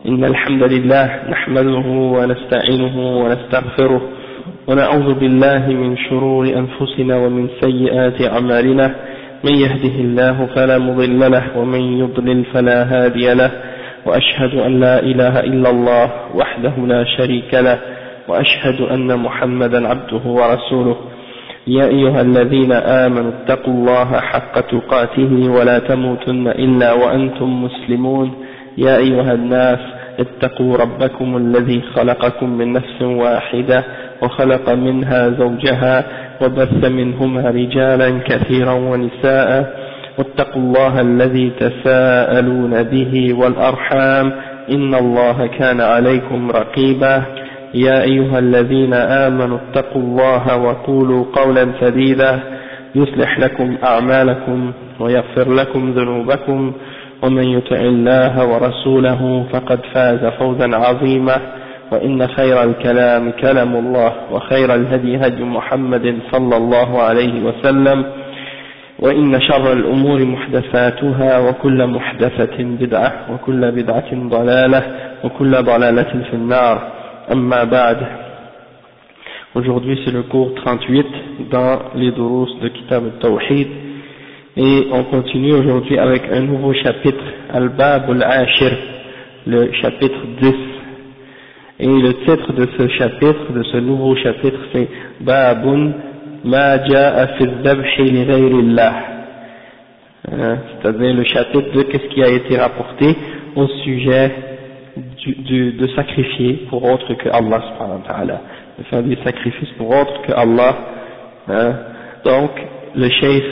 إن الحمد لله نحمده ونستعينه ونستغفره ونعوذ بالله من شرور أنفسنا ومن سيئات أعمالنا من يهده الله فلا مضل له ومن يضلل فلا هادي له وأشهد أن لا إله إلا الله وحده لا شريك له وأشهد أن محمدا عبده ورسوله يا أيها الذين آمنوا اتقوا الله حق تقاته ولا تموتن إلا وأنتم مسلمون يا أيها الناس اتقوا ربكم الذي خلقكم من نفس واحدة وخلق منها زوجها وبث منهما رجالا كثيرا ونساء واتقوا الله الذي تساءلون به والأرحام إن الله كان عليكم رقيبا يا أيها الذين آمنوا اتقوا الله وقولوا قولا سديدا يصلح لكم أعمالكم ويغفر لكم ذنوبكم ومن يطع الله ورسوله فقد فاز فوزا عظيما وإن خير الكلام كلام الله وخير الهدي هدي محمد صلى الله عليه وسلم وإن شر الأمور محدثاتها وكل محدثة بدعة وكل بدعة ضلالة وكل ضلالة في النار أما بعد. Aujourd'hui c'est le cours 38 dans les durus de Kitab al-Tawhid et on continue aujourd'hui avec un nouveau chapitre, Al-Bab al-Ashir, le chapitre 10. Et le titre de ce chapitre, de ce nouveau chapitre, c'est Babun ma ja'a fi al-dhabhi li ghayrillah, c'est-à-dire le chapitre de qu'est-ce qui a été rapporté au sujet de sacrifier pour autre que Allah subhanahu wa ta'ala, de faire des sacrifices pour autre que Allah. Donc le cheikh,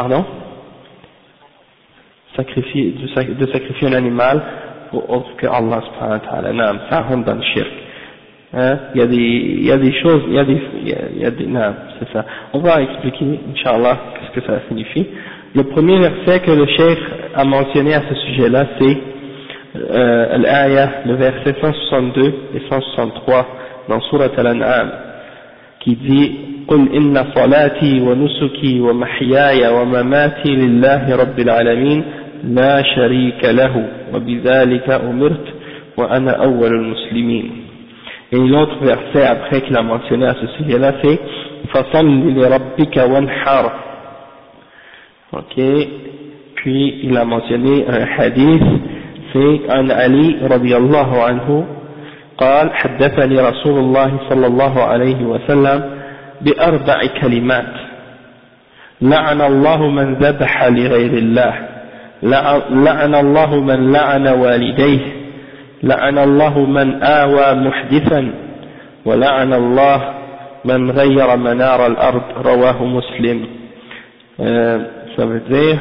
de sacrifier un animal pour autre que Allah subhanahu wa ta'ala. Non, ça rentre dans le shirk. Il y a des choses, non, c'est ça. On va expliquer, Inch'Allah, qu'est-ce que ça signifie. Le premier verset que le cheikh a mentionné à ce sujet-là, c'est l'ayah, le verset 162 et 163 dans Surat Al-An'am, qui dit قل إن صلاتي ونسكي ومحياي ومماتي لله رب العالمين لا شريك له وبذلك أمرت وأنا أول المسلمين. Et l'autre verset après qu'il a mentionné à ce sujet-là, c'est فصل لربك وانحر. Ok, puis il a mentionné un hadith, c'est عن علي رضي الله عنه قال حدثني رسول الله صلى الله عليه وسلم بأربع كلمات لعن الله من ذبح لغير الله لعن الله من لعن والديه لعن الله من آوى محدثا ولعن الله من غير منار الأرض رواه مسلم. Ça veut dire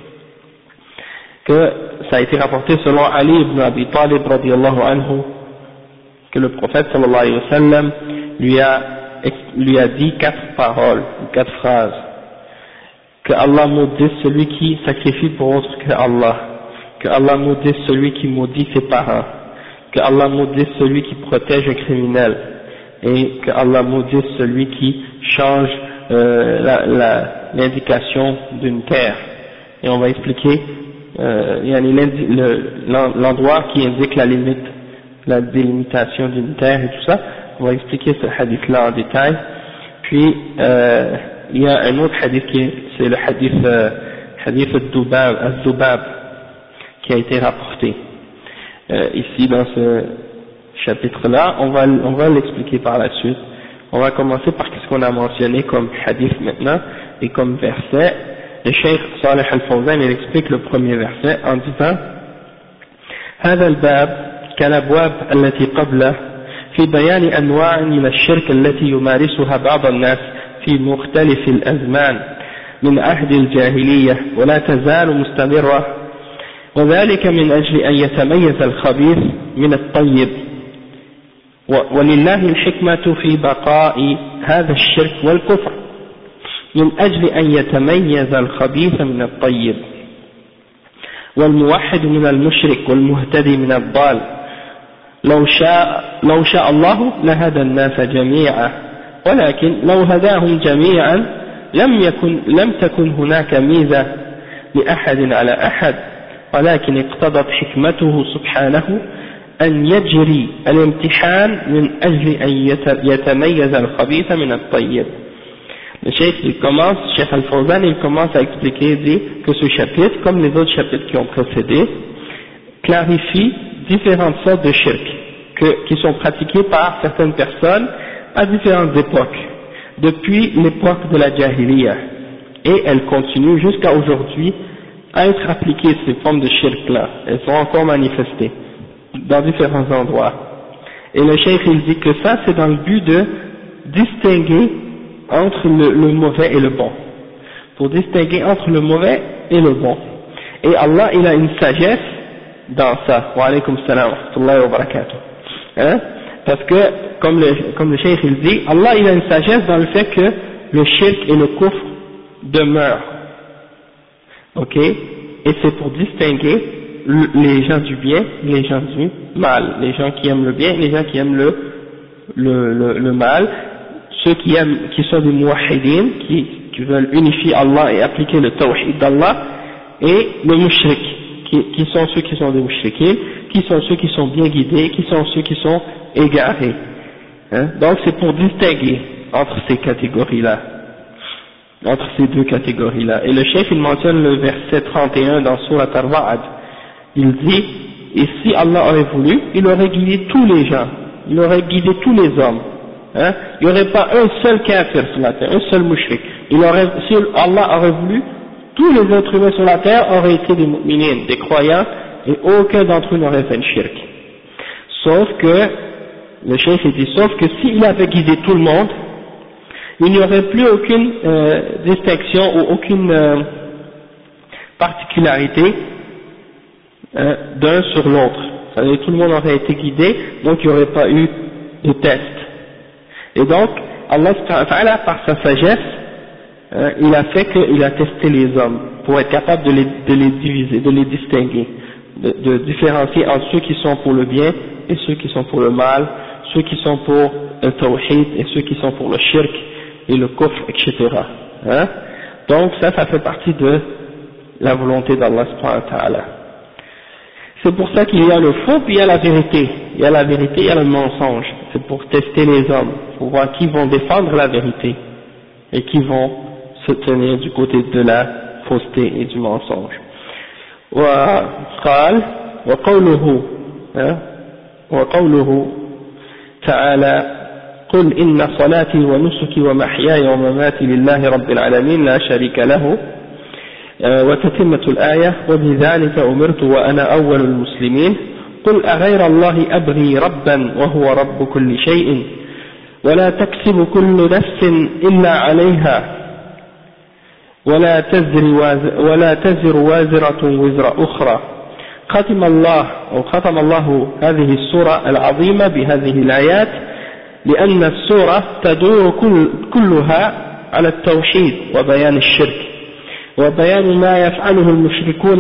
que ça a été rapporté selon Ali ibn Abi Talib radiyallahu anhu que le prophète sallallahu alayhi wa sallam lui a dit 4 paroles, 4 phrases. Que Allah maudisse celui qui sacrifie pour autre que Allah, que Allah maudisse celui qui maudit ses parents, que Allah maudisse celui qui protège un criminel, et que Allah maudisse celui qui change l'indication d'une terre. Et on va expliquer l'endroit qui indique la limite, la délimitation d'une terre et tout ça. On va expliquer ce hadith-là en détail. Puis il y a un autre hadith c'est le hadith al-Dubab qui a été rapporté ici dans ce chapitre-là. On va l'expliquer par la suite. On va commencer par ce qu'on a mentionné comme hadith maintenant et comme verset. Le Cheikh Salih al-Fawzan il explique le premier verset en disant هذا الباب كالأبواب التي قبله في بيان أنواع من الشرك التي يمارسها بعض الناس في مختلف الأزمان من عهد الجاهلية ولا تزال مستمرة وذلك من أجل أن يتميز الخبيث من الطيب ولله الحكمة في بقاء هذا الشرك والكفر من أجل أن يتميز الخبيث من الطيب والموحد من المشرك والمهتدي من الضال لو شاء الله لهدى الناس جميعا ولكن لو هداهم جميعا لم تكن هناك ميزة لأحد على أحد ولكن اقتضت حكمته سبحانه أن يجري الامتحان من أجل أن يتميز الخبيث من الطيب. Le Cheikh Al-Fawzan, il commence à expliquer, il dit que ce chapitre, comme les autres chapitres qui ont précédé, clarifie différentes sortes de shirk qui sont pratiqués par certaines personnes à différentes époques, depuis l'époque de la Jahiliya, et elles continuent jusqu'à aujourd'hui à être appliquées, ces formes de shirk-là. Elles sont encore manifestées dans différents endroits. Et le Cheikh, il dit que ça, c'est dans le but de distinguer entre le mauvais et le bon, pour distinguer entre le mauvais et le bon. Et Allah, il a une sagesse dans ça. Wa alaykum salam wa rahmatullahi wa barakatuh. Hein? Parce que, comme le Cheikh il dit, Allah, il a une sagesse dans le fait que le shirk et le kufr demeurent. Ok? Et c'est pour distinguer les gens du bien et les gens du mal. Les gens qui aiment le bien et les gens qui aiment le mal. Ceux qui sont des muwahhidin, qui veulent unifier Allah et appliquer le tawhid d'Allah, et les mushriks, qui sont ceux qui sont des mushrikin, qui sont ceux qui sont bien guidés, qui sont ceux qui sont égarés. Hein? Donc c'est pour distinguer entre ces catégories-là, entre ces deux catégories-là. Et le chef, il mentionne le verset 31 dans Surat Ar-Ra'd. Il dit, et si Allah aurait voulu, il aurait guidé tous les gens, il aurait guidé tous les hommes. Hein? Il n'y aurait pas un seul kafir sur la terre, un seul mushrik. Si Allah aurait voulu, tous les êtres humains sur la terre auraient été des mu'minines, des croyants, et aucun d'entre eux n'aurait fait le shirk. Sauf que, le cheikh dit, sauf que s'il avait guidé tout le monde, il n'y aurait plus aucune distinction ou aucune particularité d'un sur l'autre. C'est-à-dire tout le monde aurait été guidé, donc il n'y aurait pas eu de test. Et donc, Allah par sa sagesse, il a fait qu'il a testé les hommes pour être capable de les diviser, de les distinguer, de différencier entre ceux qui sont pour le bien et ceux qui sont pour le mal, ceux qui sont pour le tawhid et ceux qui sont pour le shirk et le kufr, etc. Hein? Donc ça fait partie de la volonté d'Allah subhanahu wa ta'ala. C'est pour ça qu'il y a le faux puis il y a la vérité. Il y a la vérité, il y a le mensonge. C'est pour tester les hommes, pour voir qui vont défendre la vérité et qui vont se tenir du côté de la fausseté et du mensonge. وقوله تعالى قل إن صلاتي ونسكي ومحياي ومماتي لله رب العالمين لا شريك له وتتمة الآية وبذلك أمرت وأنا أول المسلمين قل أغير الله أبغي ربا وهو رب كل شيء ولا تكسب كل نفس إلا عليها ولا تزر وازرة وزر أخرى. ختم الله هذه السورة العظيمة بهذه الآيات لأن السورة تدور كلها على التوحيد وبيان الشرك وبيان ما يفعله المشركون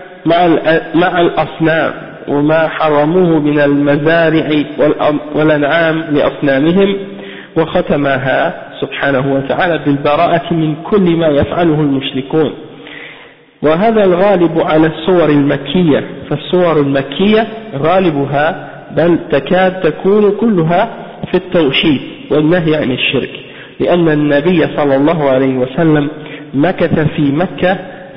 مع الأصنام وما حرموه من المزارع والأنعام لأصنامهم وختمها سبحانه وتعالى بالبراءة من كل ما يفعله المشركون. وهذا الغالب على السور المكية، فالسور المكية غالبها بل تكاد تكون كلها في التوحيد والنهي عن الشرك، لأن النبي صلى الله عليه وسلم مكث في مكة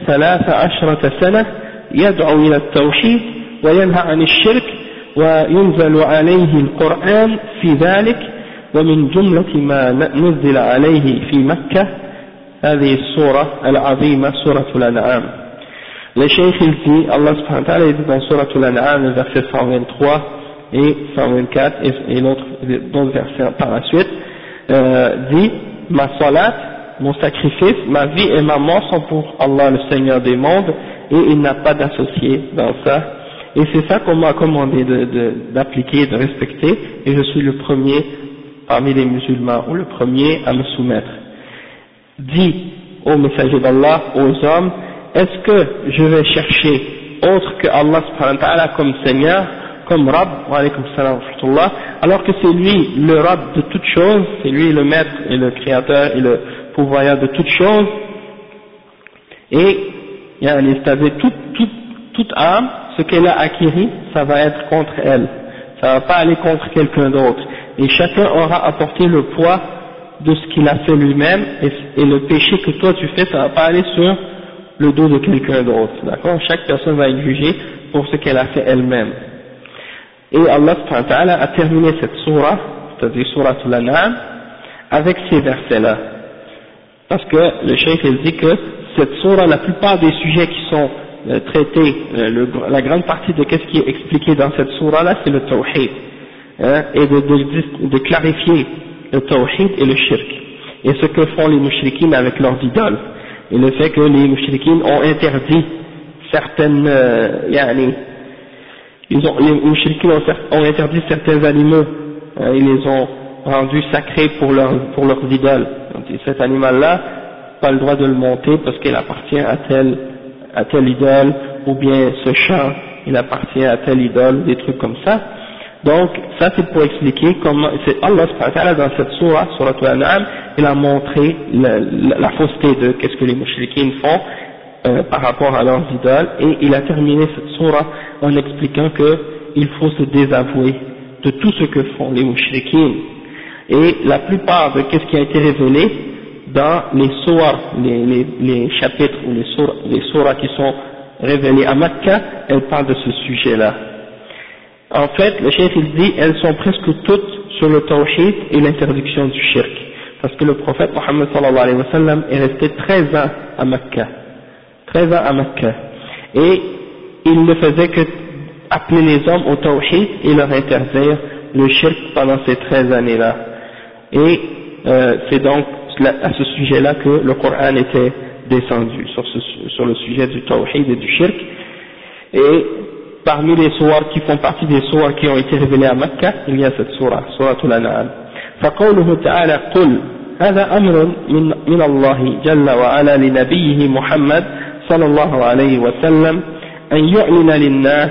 13 سنة يدعو إلى التوحيد وينهى عن الشرك وينزل عليه القرآن في ذلك، ومن جملة ما نزل عليه في مكة هذه السورة العظيمة سورة الأنعام. Le Cheikh il dit, Allah subhanahu wa ta'ala dit dans Surah Al-An'am, le verset 123 et 124 et d'autres versets par la suite, dit, ma salat, mon sacrifice, ma vie et ma mort sont pour Allah le Seigneur des mondes et il n'a pas d'associé dans ça. Et c'est ça qu'on m'a commandé d'appliquer, de respecter, et je suis le premier parmi les musulmans, ou le premier à me soumettre. Dis aux messagers d'Allah, aux hommes, est-ce que je vais chercher autre que Allah subhanahu wa ta'ala comme Seigneur, comme Rabb, wa alaykum salam wa rahmatullah, alors que c'est lui le Rabb de toutes choses, c'est lui le maître et le créateur et le pourvoyeur de toutes choses, et c'est-à-dire toute âme, ce qu'elle a acquis, ça va être contre elle. ça va pas aller contre quelqu'un d'autre, et chacun aura apporté le poids de ce qu'il a fait lui-même, et le péché que toi tu fais, ça va pas aller sur le dos de quelqu'un d'autre, d'accord? Chaque personne va être jugée pour ce qu'elle a fait elle-même. Et Allah subhanahu wa ta'ala a terminé cette sourate, c'est-à-dire sourate Al-An'am, avec ces versets-là. Parce que le cheikh il dit que cette sourate, la plupart des sujets qui sont traités, la grande partie de ce qui est expliqué dans cette sourate-là, c'est le tawhid, hein, et de clarifier le tawhid et le shirk, et ce que font les mushrikines avec leurs idoles, et le fait que les mushrikines ont interdit certaines, les mushrikines ont interdit certains animaux, hein, ils les ont rendus sacrés pour leurs idoles. Donc, cet animal-là, pas le droit de le monter parce qu'il appartient à telle idole, ou bien ce champ, il appartient à telle idole, des trucs comme ça. Donc, ça c'est pour expliquer comment, c'est Allah subhanahu wa ta'ala dans cette sourate Al-An'am, il a montré la fausseté de qu'est-ce que les mushrikines font, par rapport à leurs idoles, et il a terminé cette sourate en expliquant qu'il faut se désavouer de tout ce que font les mushrikines. Et la plupart de ce qui a été révélé dans les sourates, les chapitres ou les sourates qui sont révélés à Mecca, elles parlent de ce sujet-là. En fait, le cheikh il dit, elles sont presque toutes sur le tawhid et l'interdiction du shirk, parce que le prophète Mohammed sallallahu alayhi wa sallam est resté 13 ans à Mecca, 13 ans à Mecca, et il ne faisait que appeler les hommes au tawhid et leur interdire le shirk pendant ces 13 années-là. Et c'est donc à ce sujet-là que le Coran était descendu, sur le sujet du tawhid et du shirk. Et parmi les sourates qui font partie des sourates qui ont été révélées à Mecca, il y a cette sourate Al-An'am. فقوله تعالى قل هذا أمر من الله جل وعلا لنبيه محمد صلى الله عليه وسلم أن يعلن للناس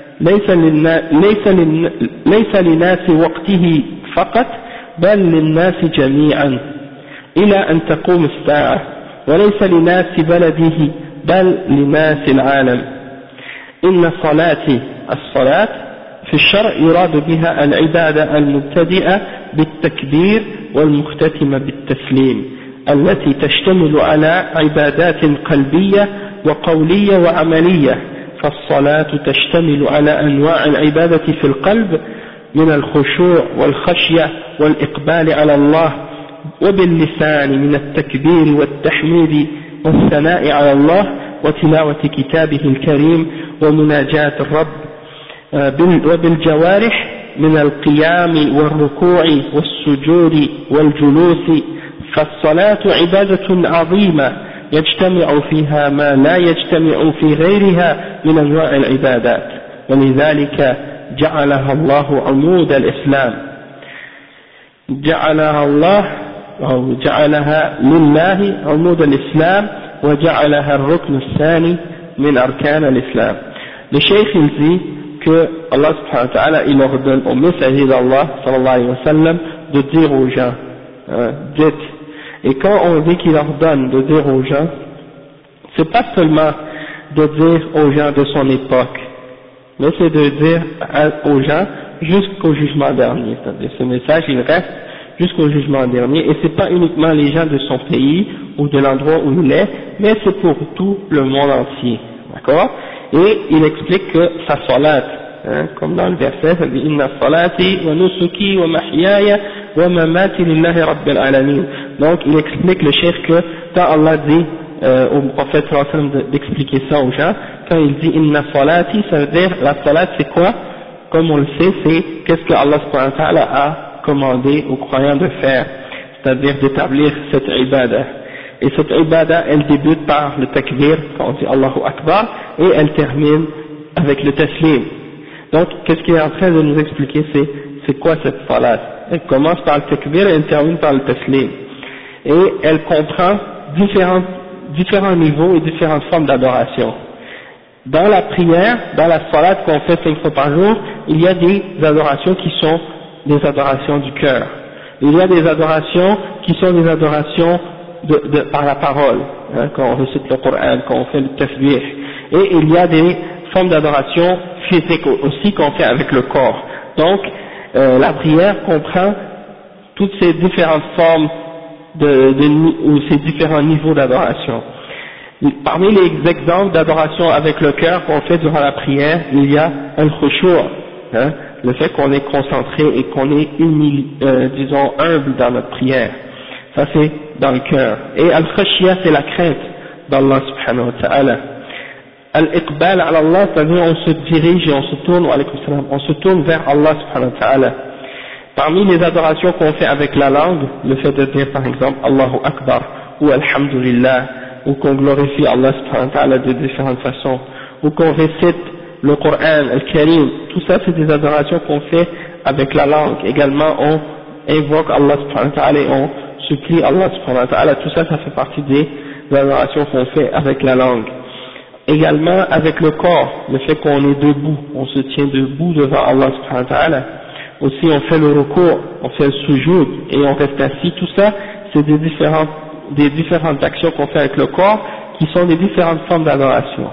ليس لناس وقته فقط بل للناس جميعا إلى أن تقوم الساعة وليس لناس بلده بل لناس العالم إن الصلاة في الشرع يراد بها العبادة المبتدئة بالتكبير والمختتمة بالتسليم التي تشتمل على عبادات قلبية وقولية وعملية فالصلاة تشتمل على أنواع العبادة في القلب من الخشوع والخشية والإقبال على الله وباللسان من التكبير والتحميد والثناء على الله وتلاوة كتابه الكريم ومناجاة الرب وبالجوارح من القيام والركوع والسجود والجلوس فالصلاة عبادة عظيمة يجتمع فيها ما لا يجتمع في غيرها من أنواع العبادات ولذلك جعلها الله عمود الإسلام جعلها لله عمود الإسلام وجعلها الركن الثاني من أركان الإسلام. Le cheikh il dit que Allah subhanahu wa ta'ala il ordonne au messager d'Allah sallallahu alayhi wa sallam de dire aux gens dites, et quand on dit qu'il ordonne de dire aux gens, c'est pas seulement de dire aux gens de son époque, mais c'est de dire aux gens jusqu'au jugement dernier, c'est-à-dire ce message il reste jusqu'au jugement dernier, et c'est pas uniquement les gens de son pays ou de l'endroit où il est, mais c'est pour tout le monde entier, d'accord? Et il explique que sa salat, comme dans le verset, ça dit inna salati wa nusuki wa mahyaya wa mamati lillahi rabbil alamin. Donc il explique le chef que quand Allah dit au prophète sallallahu alayhi wa sallam d'expliquer ça aux gens, quand il dit inna salati, ça veut dire la salat c'est quoi? Comme on le sait, c'est qu'est-ce que Allah subhanahu wa ta'ala a commandé aux croyants de faire, c'est-à-dire d'établir cette ibadah. Et cette ibadah, elle débute par le takbir, quand on dit Allahu Akbar, et elle termine avec le taslim. Donc, qu'est-ce qu'il est en train de nous expliquer, c'est quoi cette salat? Elle commence par le takbir et elle termine par le taslim. Et elle comprend différents niveaux et différentes formes d'adoration. Dans la prière, dans la salat qu'on fait 5 fois par jour, il y a des adorations qui sont des adorations du cœur. Il y a des adorations qui sont des adorations par la parole, quand on récite le Coran, quand on fait le tasbih. Et il y a des formes d'adoration physique aussi qu'on fait avec le corps. Donc, la prière comprend toutes ces différentes formes ou ces différents niveaux d'adoration. Parmi les exemples d'adoration avec le cœur qu'on fait durant la prière, il y a al-khushu', hein, le fait qu'on est concentré et qu'on est disons humble dans notre prière. Ça c'est dans le cœur. Et al-khashya, c'est la crainte d'Allah subhanahu wa ta'ala. Al-iqbal ala Allah, c'est-à-dire on se dirige et on se tourne vers Allah subhanahu wa ta'ala. Parmi les adorations qu'on fait avec la langue, le fait de dire par exemple Allahu Akbar ou Alhamdulillah, ou qu'on glorifie Allah subhanahu wa ta'ala de différentes façons, ou qu'on récite le Coran, Al-Karim, tout ça c'est des adorations qu'on fait avec la langue. Également on invoque Allah subhanahu wa ta'ala et on supplie Allah subhanahu wa ta'ala, tout ça, ça fait partie des adorations qu'on fait avec la langue. Également avec le corps, le fait qu'on est debout, on se tient debout devant Allah subhanahu wa ta'ala. Aussi on fait le recours, on fait le sujoud et on reste assis, tout ça c'est des différentes actions qu'on fait avec le corps qui sont des différentes formes d'adoration.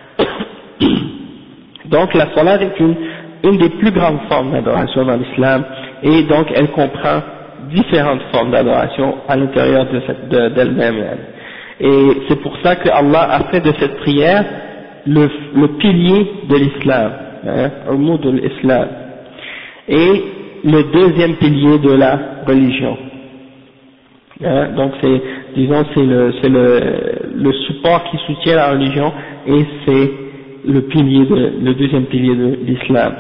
Donc la salat est une des plus grandes formes d'adoration dans l'islam et donc elle comprend différentes formes d'adoration à l'intérieur d'elle-même. Et c'est pour ça que Allah a fait de cette prière le pilier de l'islam, un mot de l'islam, et le deuxième pilier de la religion. Donc c'est, disons, c'est le support qui soutient la religion et c'est le deuxième pilier de l'islam.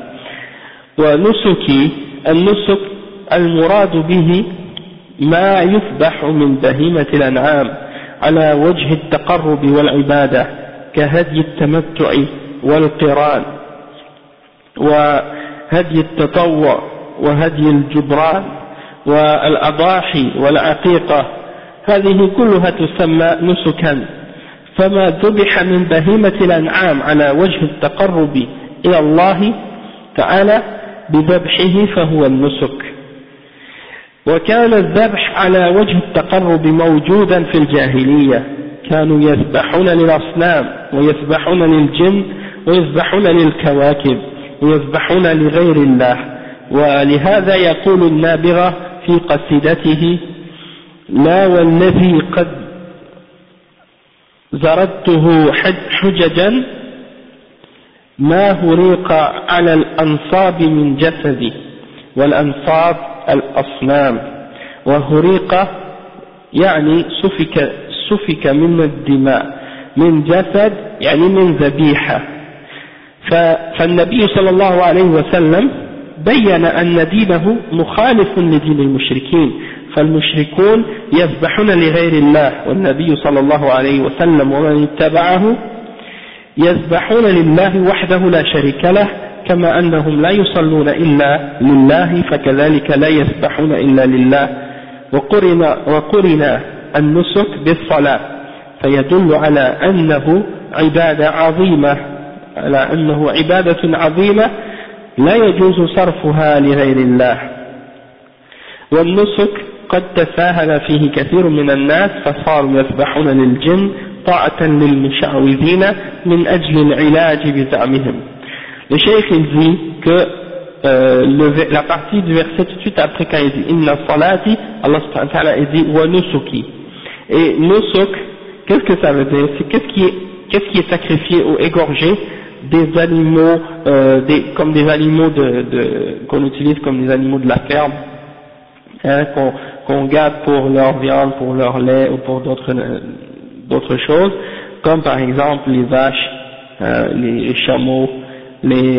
النسك المراد به ما يذبح من بهيمة الأنعام على وجه التقرب والعبادة كهدي التمتع والقران وهدي التطوع وهدي الجبران والأضاحي والعقيقة، هذه كلها تسمى نسكا. فما ذبح من بهيمة الأنعام على وجه التقرب إلى الله تعالى بذبحه فهو النسك. وكان الذبح على وجه التقرب موجودا في الجاهلية، كانوا يذبحون للأصنام ويذبحون للجن ويذبحون للكواكب ويذبحون لغير الله. ولهذا يقول النابغة في قصيدته: لا والذي قد زردته حججا ما هريق على الأنصاب من جسدي، والأنصاب الأصنام، وهريق يعني سفك من الدماء، من جسد يعني من ذبيحة. فالنبي صلى الله عليه وسلم بين أن دينه مخالف لدين المشركين، فالمشركون يذبحون لغير الله، والنبي صلى الله عليه وسلم ومن اتبعه يذبحون لله وحده لا شريك له، كما أنهم لا يصلون إلا لله فكذلك لا يذبحون إلا لله. وقرن النسك بالصلاة فيدل على أنه عبادة عظيمة لا يجوز صرفها لغير الله. والنسك قد تساهل فيه كثير من الناس فصاروا يذبحون للجن طاعة للمشعوذين من أجل العلاج بزعمهم. Le cheikh il dit que la partie du verset tout de suite après quand il dit inna salati, Allah subhanahu wa ta'ala il dit wa nusuki. Et nusuk, qu'est-ce que ça veut dire? C'est qu'est-ce qui est sacrifié ou égorgé des animaux, comme des animaux qu'on utilise comme des animaux de la ferme, qu'on garde pour leur viande, pour leur lait ou pour d'autres choses, comme par exemple les vaches, les chameaux, les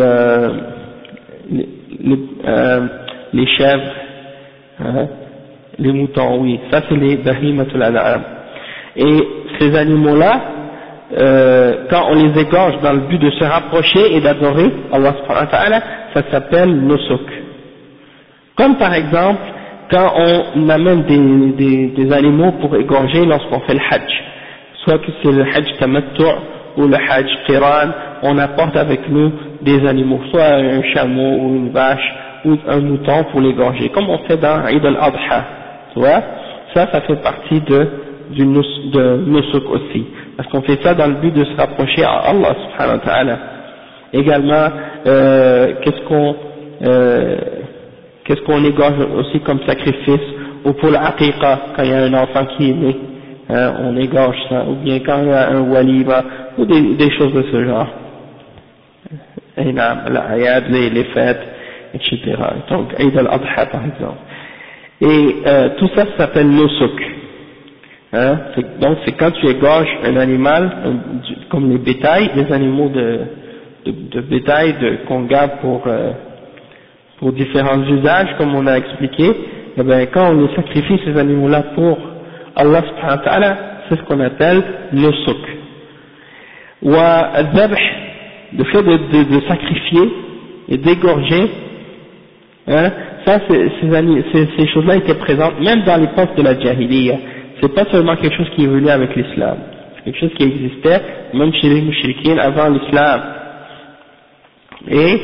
chèvres, les moutons, oui, ça c'est les bahimatul an'am. Et ces animaux-là, quand on les égorge dans le but de se rapprocher et d'adorer Allah subhanahu wa ta'ala, ça s'appelle nusuk. Comme par exemple, quand on amène des animaux pour égorger lorsqu'on fait le hajj, soit que c'est le hajj tamattu' ou le hajj qiran, on apporte avec nous des animaux, soit un chameau ou une vache ou un mouton pour l'égorger, comme on fait dans Eid al-Adha, tu vois, ça fait partie de nusuk aussi, parce qu'on fait ça dans le but de se rapprocher à Allah subhanahu wa ta'ala. Également, qu'est-ce qu'on qu'est-ce qu'on égorge aussi comme sacrifice, ou pour l'aqiqa, quand il y a un enfant qui est né, on égorge ça, ou bien quand il y a un walima, ou des choses de ce genre. Et l'ayad, les fêtes, etc. Donc, Eid al-Adha par exemple. Et tout ça s'appelle nusuk. Donc c'est quand tu égorges un animal, comme les bétails, les animaux de bétail qu'on garde pour différents usages, comme on a expliqué, et bien quand on les sacrifie ces animaux-là pour Allah subhanahu wa ta'ala, c'est ce qu'on appelle nusuk. Wa al-dhabh, le fait de sacrifier et d'égorger, ça ces choses-là étaient présentes même dans l'époque de la Jahiliya. C'est pas seulement quelque chose qui est venu avec l'islam, c'est quelque chose qui existait même chez les mouchriquins avant l'islam. Et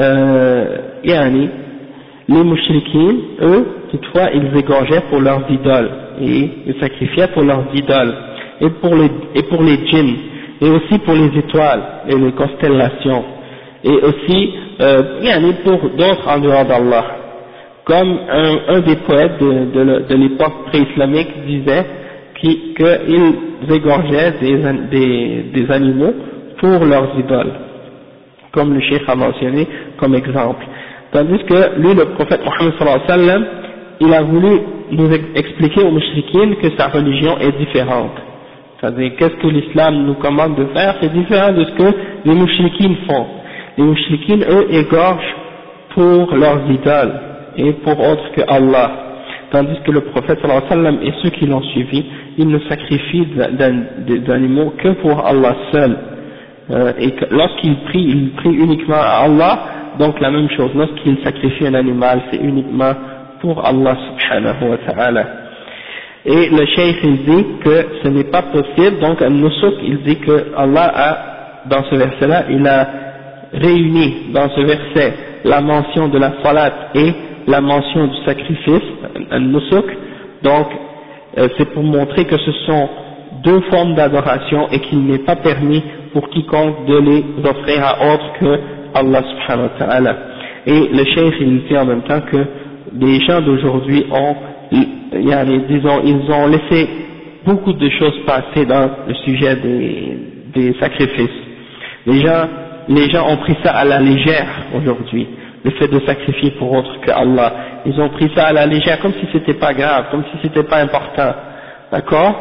les mouchriquins, eux, toutefois, ils égorgeaient pour leurs idoles et ils sacrifiaient pour leurs idoles et pour les djinns et aussi pour les étoiles et les constellations et aussi pour d'autres en dehors d'Allah. Comme un des poètes de l'époque pré-islamique disait qu'ils égorgeaient des animaux pour leurs idoles, comme le cheikh a mentionné comme exemple. Tandis que lui, le prophète Mohammed sallallahu alayhi wa sallam, il a voulu nous expliquer aux mouchriquines que sa religion est différente. C'est-à-dire, qu'est-ce que l'islam nous commande de faire, c'est différent de ce que les mouchriquines font. Les mouchriquines, eux, égorgent pour leurs idoles et pour autre que Allah, tandis que le prophète sallallahu alayhi wa sallam et ceux qui l'ont suivi, ils ne sacrifient des animaux que pour Allah seul, et lorsqu'ils prient, ils prient uniquement à Allah. Donc la même chose, lorsqu'ils sacrifient un animal, c'est uniquement pour Allah subhanahu wa ta'ala. Et le cheikh il dit que ce n'est pas possible, donc al-nusuk il dit que Allah a, dans ce verset là, il a réuni dans ce verset la mention de la salat et la mention du sacrifice, al-nusuk, donc c'est pour montrer que ce sont deux formes d'adoration et qu'il n'est pas permis pour quiconque de les offrir à autre que Allah subhanahu wa ta'ala. Et le cheikh il dit en même temps que les gens d'aujourd'hui disons, ils ont laissé beaucoup de choses passer dans le sujet des sacrifices. Les gens ont pris ça à la légère aujourd'hui, le fait de sacrifier pour autre que Allah. Ils ont pris ça à la légère, comme si c'était pas grave, comme si c'était pas important. D'accord?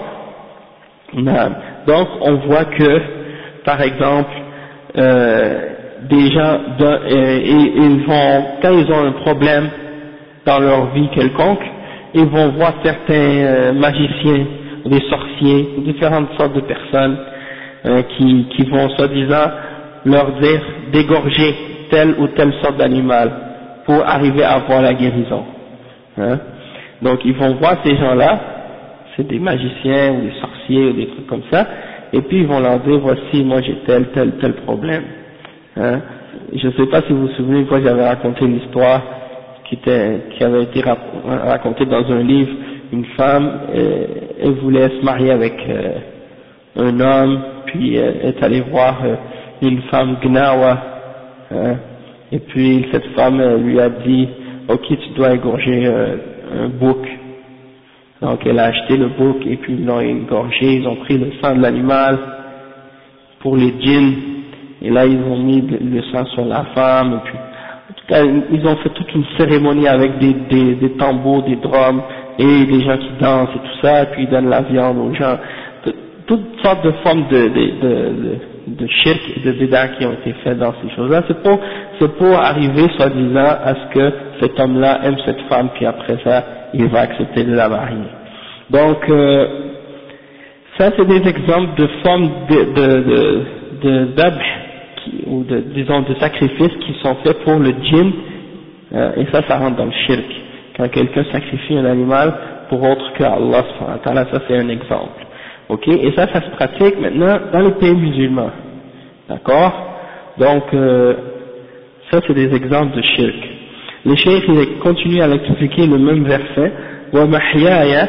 Donc, on voit que, par exemple, des gens, ils vont, quand ils ont un problème dans leur vie quelconque, ils vont voir certains magiciens, des sorciers, différentes sortes de personnes qui vont soi-disant leur dire d'égorger telle ou telle sorte d'animal pour arriver à avoir la guérison. Donc ils vont voir ces gens-là, c'est des magiciens ou des sorciers ou des trucs comme ça, et puis ils vont leur dire voici moi j'ai tel problème. Je ne sais pas si vous vous souvenez, une fois j'avais raconté une histoire qui avait été racontée dans un livre. Une femme, elle voulait se marier avec un homme, puis elle est allée voir une femme gnawa, et puis cette femme lui a dit ok tu dois égorger un bouc. Donc elle a acheté le bouc et puis ils l'ont égorgé, ils ont pris le sang de l'animal pour les djinns, et là ils ont mis le sang sur la femme, et puis en tout cas ils ont fait toute une cérémonie avec des tambours, des drums, et des gens qui dansent et tout ça, et puis ils donnent la viande aux gens, toutes sortes de formes de shirk et de bid'a qui ont été faites dans ces choses-là. C'est pour arriver soi-disant à ce que cet homme-là aime cette femme, puis après ça il va accepter de la marier. Donc ça c'est des exemples de formes de dhabh, ou disons de sacrifices qui sont faits pour le djinn, et ça rentre dans le shirk. Quand quelqu'un sacrifie un animal pour autre que Allah, ça c'est un exemple. Ok, et ça se pratique maintenant dans les pays musulmans. D'accord? Donc ça c'est des exemples de shirk. Le cheikh il continue à l'expliquer le même verset. وَمَحْيَايَ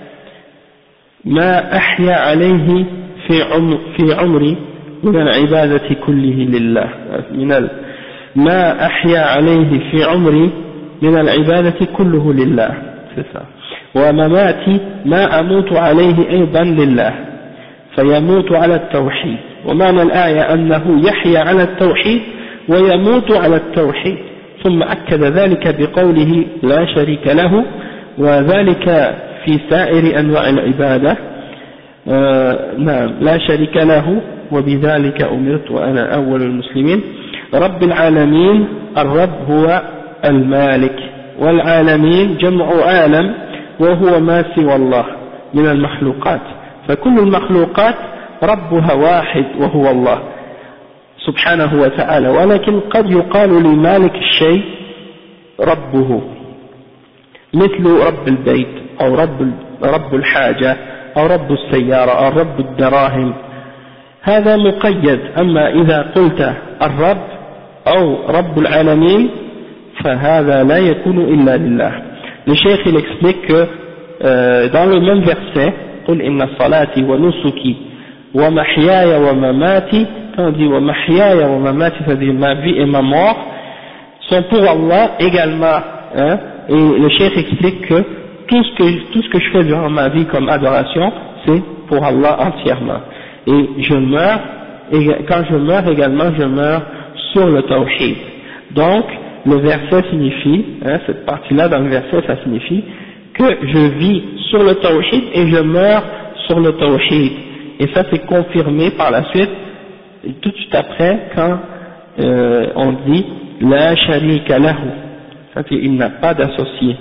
مَا أَحْيَا عَلَيْهِ في عمري من العبادة كله لله ما أحيا عليه في عمري من العبادة كله لله ومماتي ما أموت عليه أيضا لله فيموت على التوحيد. ومعنى الآية أنه يحيا على التوحيد ويموت على التوحيد. ثم أكد ذلك بقوله لا شريك له، وذلك في سائر أنواع العبادة. نعم، لا شريك له وبذلك أمرت وأنا أول المسلمين. رب العالمين، الرب هو المالك، والعالمين جمع عالم وهو ما سوى الله من المخلوقات، فكل المخلوقات ربها واحد وهو الله سبحانه وتعالى، ولكن قد يقال لمالك الشيء ربه، مثل رب البيت أو رب الحاجة أو رب السيارة أو رب الدراهم، هذا مقيد. أما إذا قلت الرب أو رب العالمين فهذا لا يكون إلا لله. Le cheikh il explique que dans le même verset, قل إن صلاتي ونسكي ومحياي ومماتي, quand on dit ومحياي ومماتي, c'est-à-dire ma vie et ma mort sont pour Allah également, hein, et le cheikh explique que tout ce que je fais durant ma vie comme adoration, c'est pour Allah entièrement. Et je meurs, et quand je meurs également, je meurs sur le tawhid. Donc, le verset signifie, hein, cette partie-là dans le verset, ça signifie que je vis sur le tawhid et je meurs sur le tawhid. Et ça c'est confirmé par la suite, tout de suite après, quand on dit la sharika lahu, c'est-à-dire il n'a pas d'associé.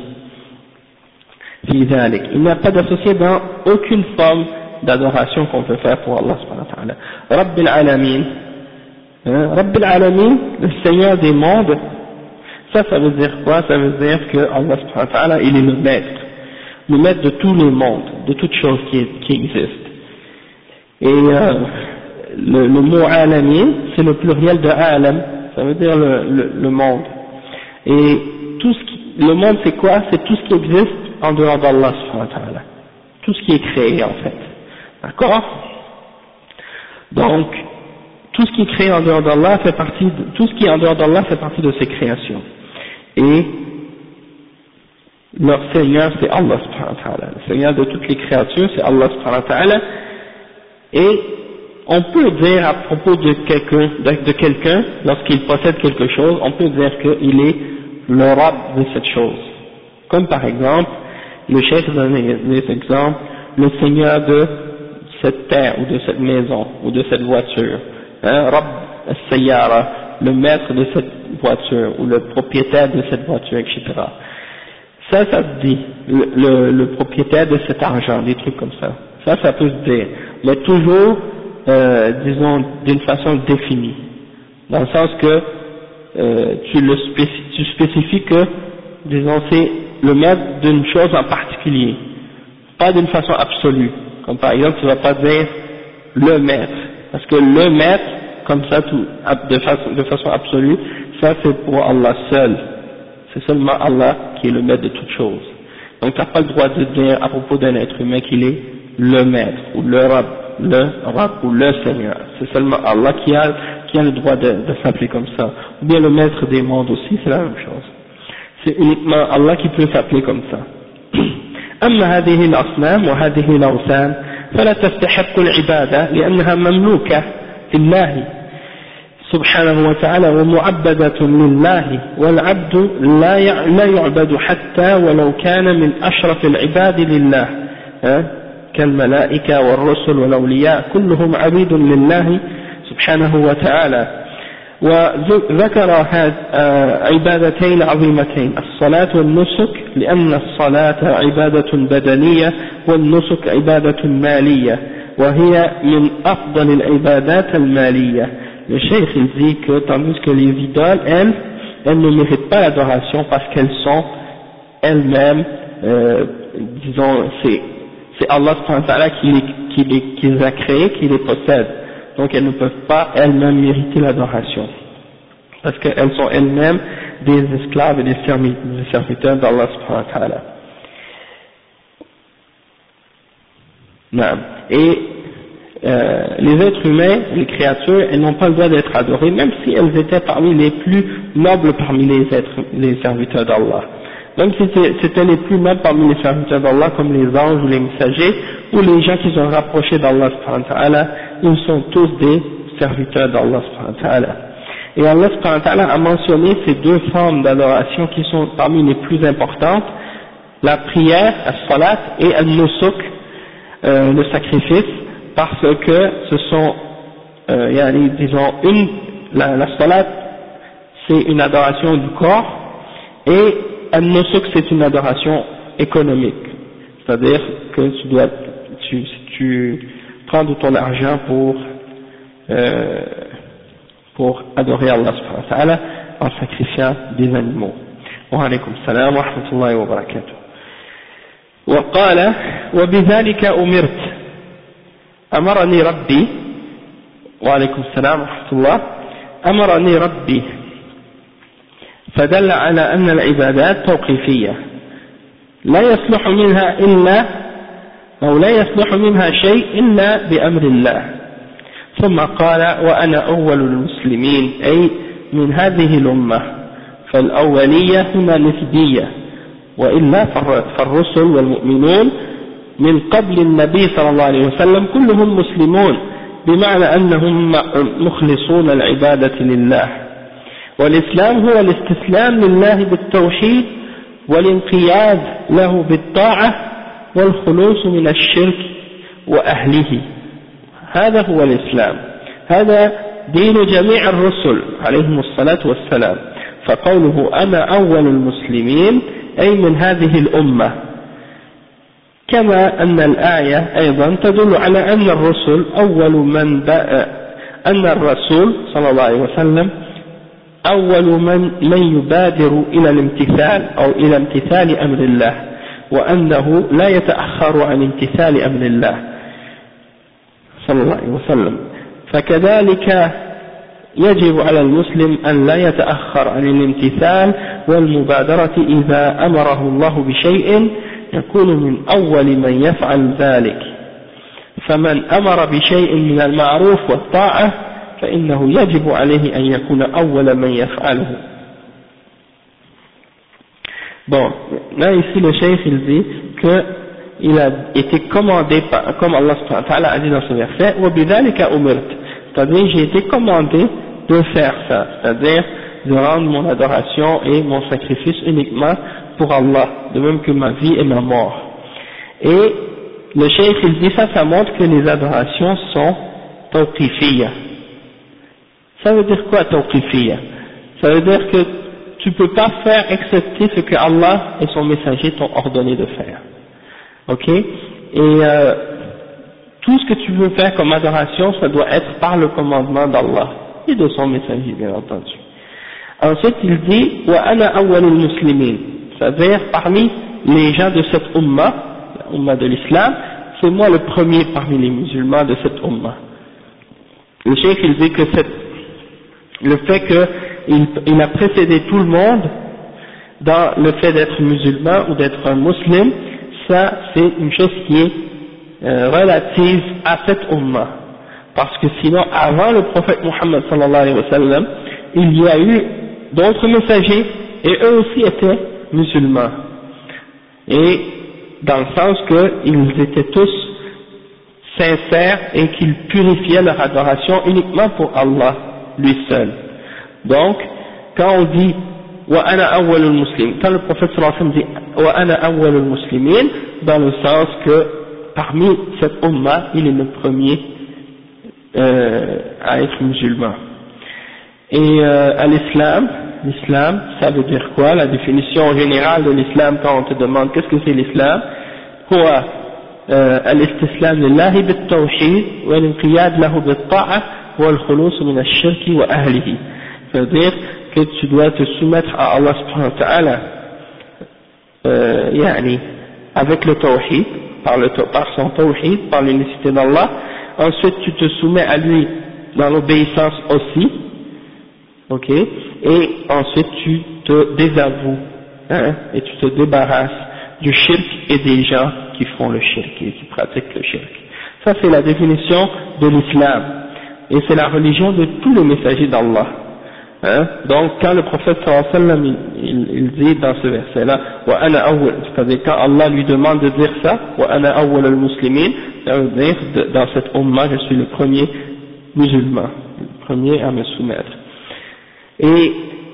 Il n'a pas d'associé dans aucune forme d'adoration qu'on peut faire pour Allah subhanahu wa ta'ala. Rabbil alamin, Rabbil alamin, le Seigneur des mondes, ça veut dire quoi? Ça veut dire que Allah subhanahu wa ta'ala, il est le maître de tous les mondes, de toutes choses qui existent. Et le mot alamin, c'est le pluriel de alam, ça veut dire le monde. Et le monde c'est quoi? C'est tout ce qui existe en dehors d'Allah subhanahu wa ta'ala, tout ce qui est créé en fait, d'accord? Donc tout ce qui est créé en dehors d'Allah fait partie tout ce qui est en dehors d'Allah fait partie de ses créations, et leur Seigneur c'est Allah subhanahu wa ta'ala, le Seigneur de toutes les créatures c'est Allah subhanahu wa ta'ala. Et on peut dire à propos de quelqu'un, lorsqu'il possède quelque chose, on peut dire qu'il est le Rabb de cette chose. Comme par exemple, le cheikh donne des exemples, le Seigneur de cette terre ou de cette maison ou de cette voiture, hein, Rabb al-Sayyara, le maître de cette voiture ou le propriétaire de cette voiture, etc. Ça se dit, le propriétaire de cet argent, des trucs comme ça. Ça peut se dire, mais toujours, disons, d'une façon définie, dans le sens que tu spécifies que, disons, c'est le maître d'une chose en particulier, pas d'une façon absolue. Comme par exemple, tu ne vas pas dire le maître, parce que le maître, comme ça, de façon absolue, ça c'est pour Allah seul. C'est seulement Allah qui est le maître de toutes choses. Donc tu n'as pas le droit de dire à propos d'un être humain qu'il est le maître, ou le Rabb ou le Seigneur. C'est seulement Allah qui a le droit de s'appeler comme ça. Ou bien le maître des mondes aussi, c'est la même chose. C'est uniquement Allah qui peut s'appeler comme ça. أما هذه الأصنام وهذه الأوثان فلا تستحق العبادة لأنها مملوكة لله سبحانه وتعالى ومعبدة لله، والعبد لا يعبد حتى ولو كان من أشرف العباد لله، كالملائكة والرسل والأولياء كلهم عبيد لله سبحانه وتعالى. وذكر عبادتين عظيمتين، الصلاة والنسك، لأن الصلاة عبادة بدنية والنسك عبادة مالية وهي من أفضل العبادات المالية. Le cheikh il dit que tandis que les idoles, elles ne méritent pas l'adoration parce qu'elles sont elles-mêmes, disons, c'est Allah subhanahu wa ta'ala qui les a créées, qui les possède. Donc elles ne peuvent pas elles-mêmes mériter l'adoration, parce qu'elles sont elles-mêmes des esclaves et des serviteurs d'Allah subhanahu wa ta'ala. Et les êtres humains, les créatures, elles n'ont pas le droit d'être adorées, même si elles étaient parmi les plus nobles parmi les serviteurs d'Allah. Même si c'était les plus nobles parmi les serviteurs d'Allah, comme les anges ou les messagers, ou les gens qui sont rapprochés d'Allah subhanahu wa ta'ala, ils sont tous des serviteurs d'Allah subhanahu wa ta'ala. Et Allah subhanahu wa ta'ala a mentionné ces deux formes d'adoration qui sont parmi les plus importantes, la prière, as-salat, et al-nusuk, le sacrifice, parce que ce sont, disons, la salat, c'est une adoration du corps, et al-nusuk, c'est une adoration économique. C'est-à-dire que tu prends de ton argent pour adorer Allah subhanahu wa ta'ala en sacrifiant des animaux. Wa alaykum salam wa rahmatullahi wa barakatuh. وقال وبذلك أمرت أمرني ربي وعليكم السلام ورحمة الله أمرني ربي فدل على أن العبادات توقيفية لا يصلح منها شيء إلا بأمر الله ثم قال وأنا أول المسلمين أي من هذه الأمة فالأولية هنا نسبية وإلا فالرسل والمؤمنون من قبل النبي صلى الله عليه وسلم كلهم مسلمون بمعنى أنهم مخلصون العبادة لله والإسلام هو الاستسلام لله بالتوحيد والانقياد له بالطاعة والخلوص من الشرك وأهله هذا هو الإسلام هذا دين جميع الرسل عليهم الصلاة والسلام فقوله أنا أول المسلمين أي من هذه الأمة كما أن الآية أيضا تدل على أن الرسل أن الرسول صلى الله عليه وسلم أول من يبادر إلى الامتثال أو إلى امتثال أمر الله وأنه لا يتأخر عن امتثال أمر الله صلى الله عليه وسلم فكذلك يجب على المسلم أن لا يتأخر عن الامتثال والمبادرة إذا أمره الله بشيء يكون من أول من يفعل ذلك فمن أمر بشيء من المعروف والطاعة فإنه يجب عليه أن يكون أول من يفعله. Bon, là ici le cheikh il dit qu'il a été commandé, comme Allah subhanahu wa ta'ala a dit dans ce verset, وَبِذَلِكَ أُمِرْتُ, c'est-à-dire j'ai été commandé de faire ça, c'est-à-dire de rendre mon adoration et mon sacrifice uniquement pour Allah, de même que ma vie et ma mort. Et le cheikh il dit ça montre que les adorations sont tawqifiyya. Ça veut dire quoi tawqifiyya? Ça veut dire que tu peux pas faire excepté ce que Allah et son messager t'ont ordonné de faire. Ok? Et tout ce que tu veux faire comme adoration, ça doit être par le commandement d'Allah et de son messager, bien entendu. Ensuite, il dit wa ana awwalul muslimin, c'est-à-dire parmi les gens de cette umma, la umma de l'islam, c'est moi le premier parmi les musulmans de cette umma. Le cheikh il dit que le fait qu'il a précédé tout le monde dans le fait d'être musulman ou d'être un musulman, ça c'est une chose qui est relative à cette umma, parce que sinon avant le prophète Muhammad sallallahu alayhi wa sallam il y a eu d'autres messagers et eux aussi étaient musulmans, et dans le sens qu'ils étaient tous sincères et qu'ils purifiaient leur adoration uniquement pour Allah lui seul. Donc quand on dit wa ana awwalul muslimin, quand le prophète sallallahu alayhi wa sallam dit wa ana awwalul muslimin, dans le sens que parmi cette umma il est le premier à être musulman. Et à l'islam ça veut dire quoi? La définition générale de l'islam, quand on te demande qu'est-ce que c'est l'islam, هو الاستسلام لله بالتوحيد والانقياد له بالطاعة والخلوص من الشرك وأهله. C'est-à-dire que tu dois te soumettre à Allah subhanahu wa ta'ala avec le tawhid, par son tawhid, par l'unicité d'Allah. Ensuite tu te soumets à lui dans l'obéissance aussi, ok, et ensuite tu te désavoues, et tu te débarrasses du shirk et des gens qui font le shirk et qui pratiquent le shirk. Ça c'est la définition de l'islam. Et c'est la religion de tous les messagers d'Allah. Hein? Donc quand le prophète sallallahu alayhi wa sallam il dit dans ce verset-là, wa ana awwal, c'est-à-dire quand Allah lui demande de dire ça, wa ana awwal al-muslimin, ça veut dire dans cette umma je suis le premier musulman, le premier à me soumettre. Et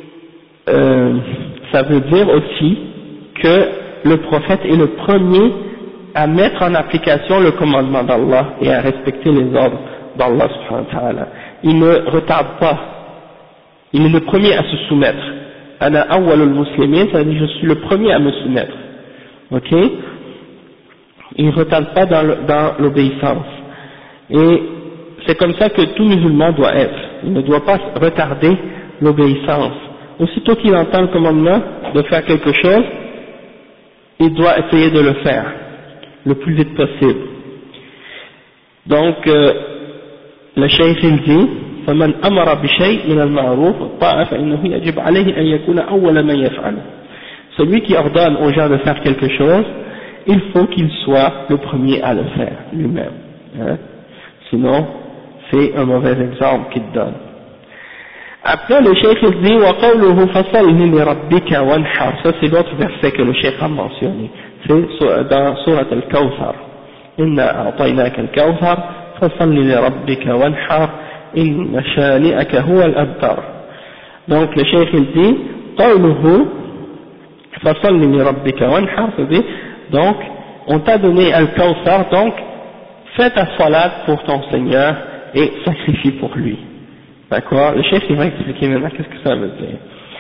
ça veut dire aussi que le prophète est le premier à mettre en application le commandement d'Allah et à respecter les ordres d'Allah subhanahu wa ta'ala. Il ne retarde pas, il est le premier à se soumettre. Ana awwalul muslimin, ça veut dire je suis le premier à me soumettre. Ok? Il ne retarde pas dans l'obéissance. Et c'est comme ça que tout musulman doit être. Il ne doit pas retarder l'obéissance. Aussitôt qu'il entend le commandement de faire quelque chose, il doit essayer de le faire le plus vite possible. Donc, le cheikh il dit, فمن أمر بشيء من المعروف الطاعة فإنه يجب عليه أن يكون أول من يفعله. Celui qui ordonne aux gens de faire quelque chose, il faut qu'il soit le premier à le faire lui-même. Hein? Sinon, c'est un mauvais exemple qu'il donne. Après, le cheikh il dit وَقَوْلُهُ فَصَلِّ لِرَبِّكَ وَانْحَرْ. Ça c'est l'autre verset que le cheikh a mentionné. C'est dans Surat Al-Kawthar. إِنَّا أَعْطَيْنَاكَ الْكَوْثَرَ فَصَلِّ لِرَبِّكَ وَانْحَرْ إِنَّ شَانِئَكَ هُوَ الْأَبْتَرُ. Donc le cheikh il dit قَوْلُهُ فَصَلِّ لِرَبِّكَ وَانْحَرْ, c'est-à-dire donc on t'a donné Al-Kawthar, donc fais ta salat pour ton Seigneur et sacrifie pour lui. D'accord? Le chef il va expliquer maintenant qu'est-ce que ça veut dire.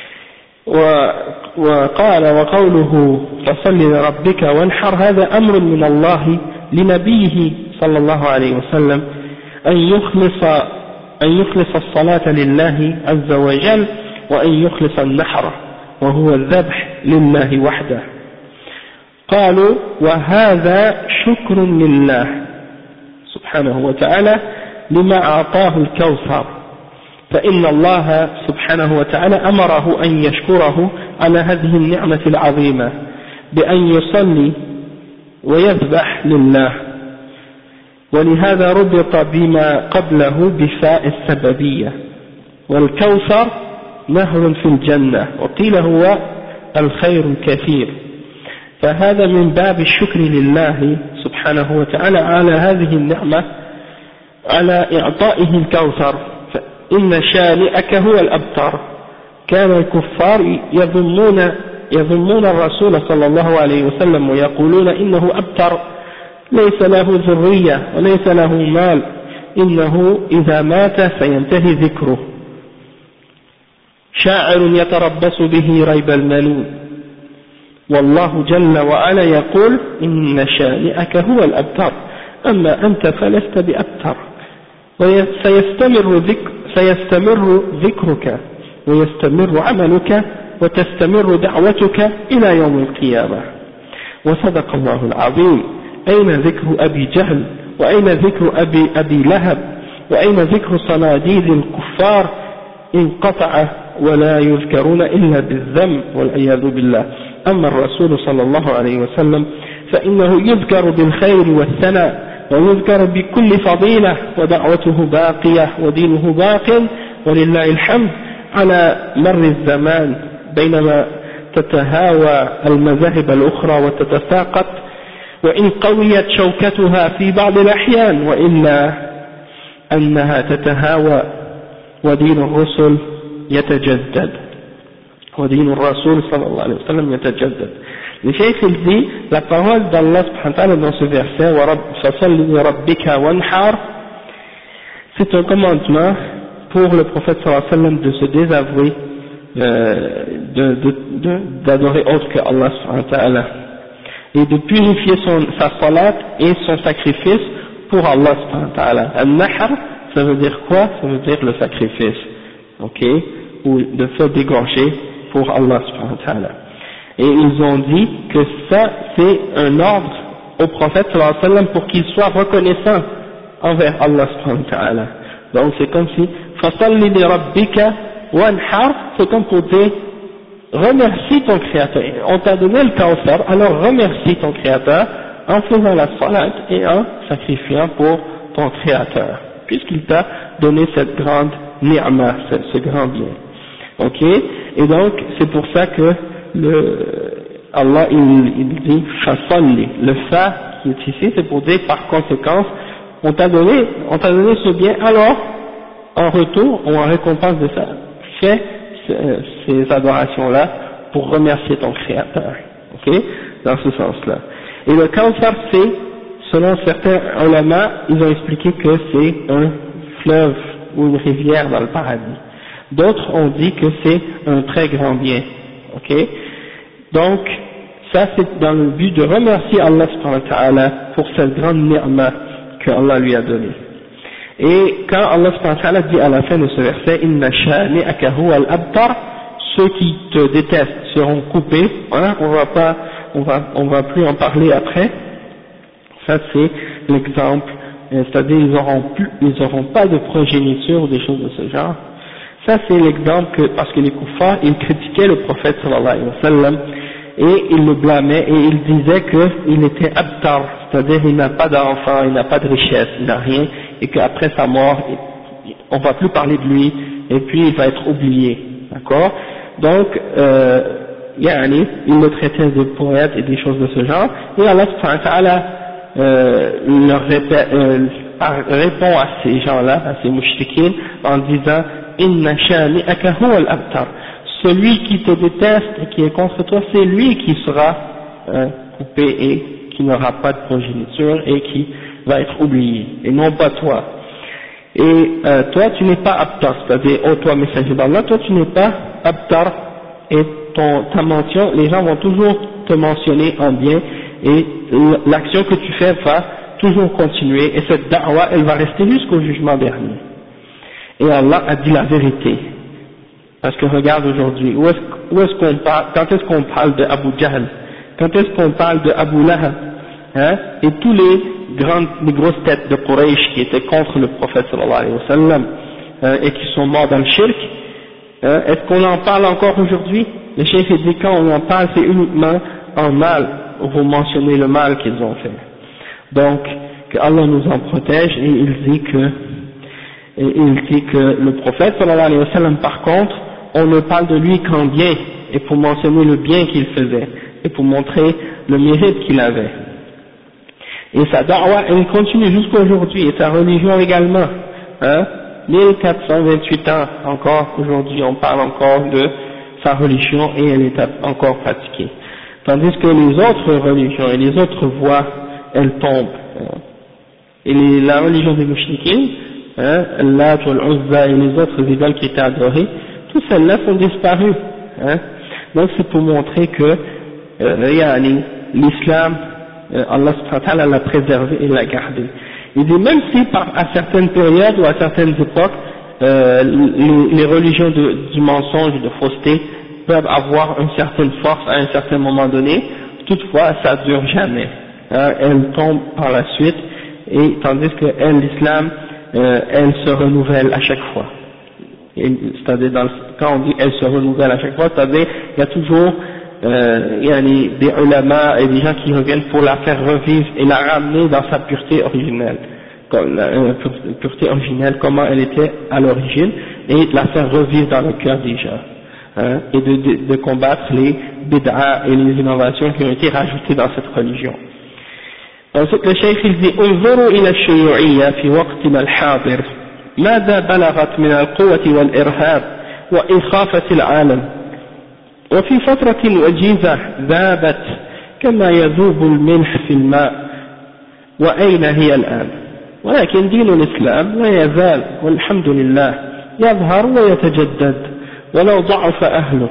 وقال وقوله فصل لربك وانحر هذا أمر من الله لنبيه صلى الله عليه وسلم أن يخلص الصلاة لله عز وجل وأن يخلص النحر وهو الذبح لله وحده. قالوا وهذا شكر لله سبحانه وتعالى لما أعطاه الكوثر، فإن الله سبحانه وتعالى أمره أن يشكره على هذه النعمة العظيمة بأن يصلي ويذبح لله، ولهذا ربط بما قبله بفاء السببية، والكوثر نهر في الجنة وقيل هو الخير الكثير، فهذا من باب الشكر لله سبحانه وتعالى على هذه النعمة على إعطائه الكوثر، إن شانئك هو الأبتر. كان الكفار يذمون الرسول صلى الله عليه وسلم ويقولون إنه أبتر ليس له ذرية وليس له مال، إنه إذا مات سينتهي ذكره، شاعر يتربص به ريب المنون، والله جل وعلا يقول إن شانئك هو الأبتر أما أنت فلست بأبتر، سيستمر ذكرك ويستمر عملك وتستمر دعوتك إلى يوم القيامة. وصدق الله العظيم. أين ذكر أبي جهل وأين ذكر أبي لهب وأين ذكر صناديد الكفار انقطع ولا يذكرون إلا بالذم والعياذ بالله. أما الرسول صلى الله عليه وسلم فإنه يذكر بالخير والثناء ويذكر بكل فضيلة ودعوته باقية ودينه باق ولله الحمد على مر الزمان، بينما تتهاوى المذاهب الأخرى وتتساقط وإن قويت شوكتها في بعض الأحيان، وإلا أنها تتهاوى ودين الرسل يتجدد، ودين الرسول صلى الله عليه وسلم يتجدد. Le cheikh il dit, la parole d'Allah subhanahu wa ta'ala dans ce verset, فَصَلِّ لِرَبِّكَ وَانْحَرْ, c'est un commandement pour le prophète sallallahu alayhi wa sallam de se désavouer, d'adorer autre que Allah subhanahu wa ta'ala, et de purifier sa salat et son sacrifice pour Allah subhanahu wa ta'ala. Al-Nahr, ça veut dire quoi? Ça veut dire le sacrifice, ok, ou de se dégorger pour Allah subhanahu wa ta'ala. Et ils ont dit que ça c'est un ordre au prophète sallallahu alayhi wa sallam pour qu'il soit reconnaissant envers Allah subhanahu wa ta'ala. Donc c'est comme si fasalli li rabbika wanhar, c'est comme pour dire remercie ton créateur. On t'a donné le Kawthar, alors remercie ton créateur en faisant la salat et en sacrifiant pour ton Créateur, puisqu'il t'a donné cette grande ni'ma, ce grand bien. Ok? Et donc, c'est pour ça que Allah, il dit fasalli. Le fa qui est ici, c'est pour dire par conséquence, on t'a donné ce bien, alors, en retour, ou en récompense de ça, fais ces adorations-là pour remercier ton Créateur. Ok? Dans ce sens-là. Et le Kawthar, c'est, selon certains ulama, ils ont expliqué que c'est un fleuve ou une rivière dans le paradis. D'autres ont dit que c'est un très grand bien. Ok? Donc, ça c'est dans le but de remercier Allah subhanahu wa ta'ala pour cette grande ni'ma que Allah lui a donnée. Et quand Allah subhanahu wa ta'ala dit à la fin de ce verset, Inna shani'aka huwa al-abtar, ceux qui te détestent seront coupés, hein, on va plus en parler après. Ça c'est l'exemple, c'est-à-dire ils auront pas de progéniture ou des choses de ce genre. Ça c'est l'exemple que, parce que les kuffars, ils critiquaient le prophète sallallahu alayhi wa sallam, et ils le blâmaient, et ils disaient qu'il était abtar, c'est-à-dire il n'a pas d'enfant, il n'a pas de richesse, il n'a rien, et qu'après sa mort, on va plus parler de lui, et puis il va être oublié, d'accord? Donc, yani, il le traitait de poète et des choses de ce genre, et Allah subhanahu wa ta'ala répond à ces gens-là, à ces mouchriquins, en disant Inna shani'aka huwa al-abtar. Celui qui te déteste et qui est contre toi, c'est lui qui sera coupé et qui n'aura pas de progéniture et qui va être oublié, et non pas toi. Et toi tu n'es pas abtar, c'est-à-dire, oh toi messager d'Allah, toi tu n'es pas abtar, et ta mention, les gens vont toujours te mentionner en bien, et l'action que tu fais va toujours continuer, et cette da'wa, elle va rester jusqu'au jugement dernier. Et Allah a dit la vérité. Parce que regarde aujourd'hui, où est-ce qu'on parle, quand est-ce qu'on parle de Abu Jahl, quand est-ce qu'on parle de Abu Lahab, hein, et tous les grosses têtes de Quraysh qui étaient contre le prophète sallallahu alayhi wa sallam, et qui sont morts dans le shirk, est-ce qu'on en parle encore aujourd'hui? Le cheikh dit quand on en parle, c'est uniquement en mal, où vous mentionnez le mal qu'ils ont fait. Donc, que Allah nous en protège, et il dit que le prophète sallallahu alayhi wa sallam, par contre, on ne parle de lui qu'en bien, et pour mentionner le bien qu'il faisait, et pour montrer le mérite qu'il avait. Et sa da'wa, elle continue jusqu'à aujourd'hui, et sa religion également, hein, 1428 ans encore, aujourd'hui on parle encore de sa religion, et elle est encore pratiquée. Tandis que les autres religions et les autres voies, elles tombent. Et la religion des mouchriquins, Lat, Al-Uzza et les autres idoles qui étaient adorées, toutes celles-là sont disparues. Donc c'est pour montrer que l'islam, Allah subhanahu wa ta'ala l'a préservé et l'a gardé. Il dit même si à certaines périodes ou à certaines époques, les religions du mensonge et de fausseté peuvent avoir une certaine force à un certain moment donné, toutefois ça dure jamais. Elles tombent par la suite, et tandis que l'islam, elle se renouvelle à chaque fois. C'est-à-dire quand on dit elle se renouvelle à chaque fois, c'est-à-dire il y a toujours des ulama et des gens qui reviennent pour la faire revivre et la ramener dans sa pureté originelle, pureté originelle, comment elle était à l'origine, et la faire revivre dans le cœur des gens, et de combattre les bid'a et les innovations qui ont été rajoutées dans cette religion. Ensuite le cheikh il dit انظروا إلى الشيوعية في وقتنا الحاضر ماذا بلغت من القوة والإرهاب وإخافة العالم وفي فترة وجيزة ذابت كما يذوب الملح في الماء وأين هي الآن ولكن دين الإسلام لا يزال والحمد لله يظهر ويتجدد ولو ضعف أهله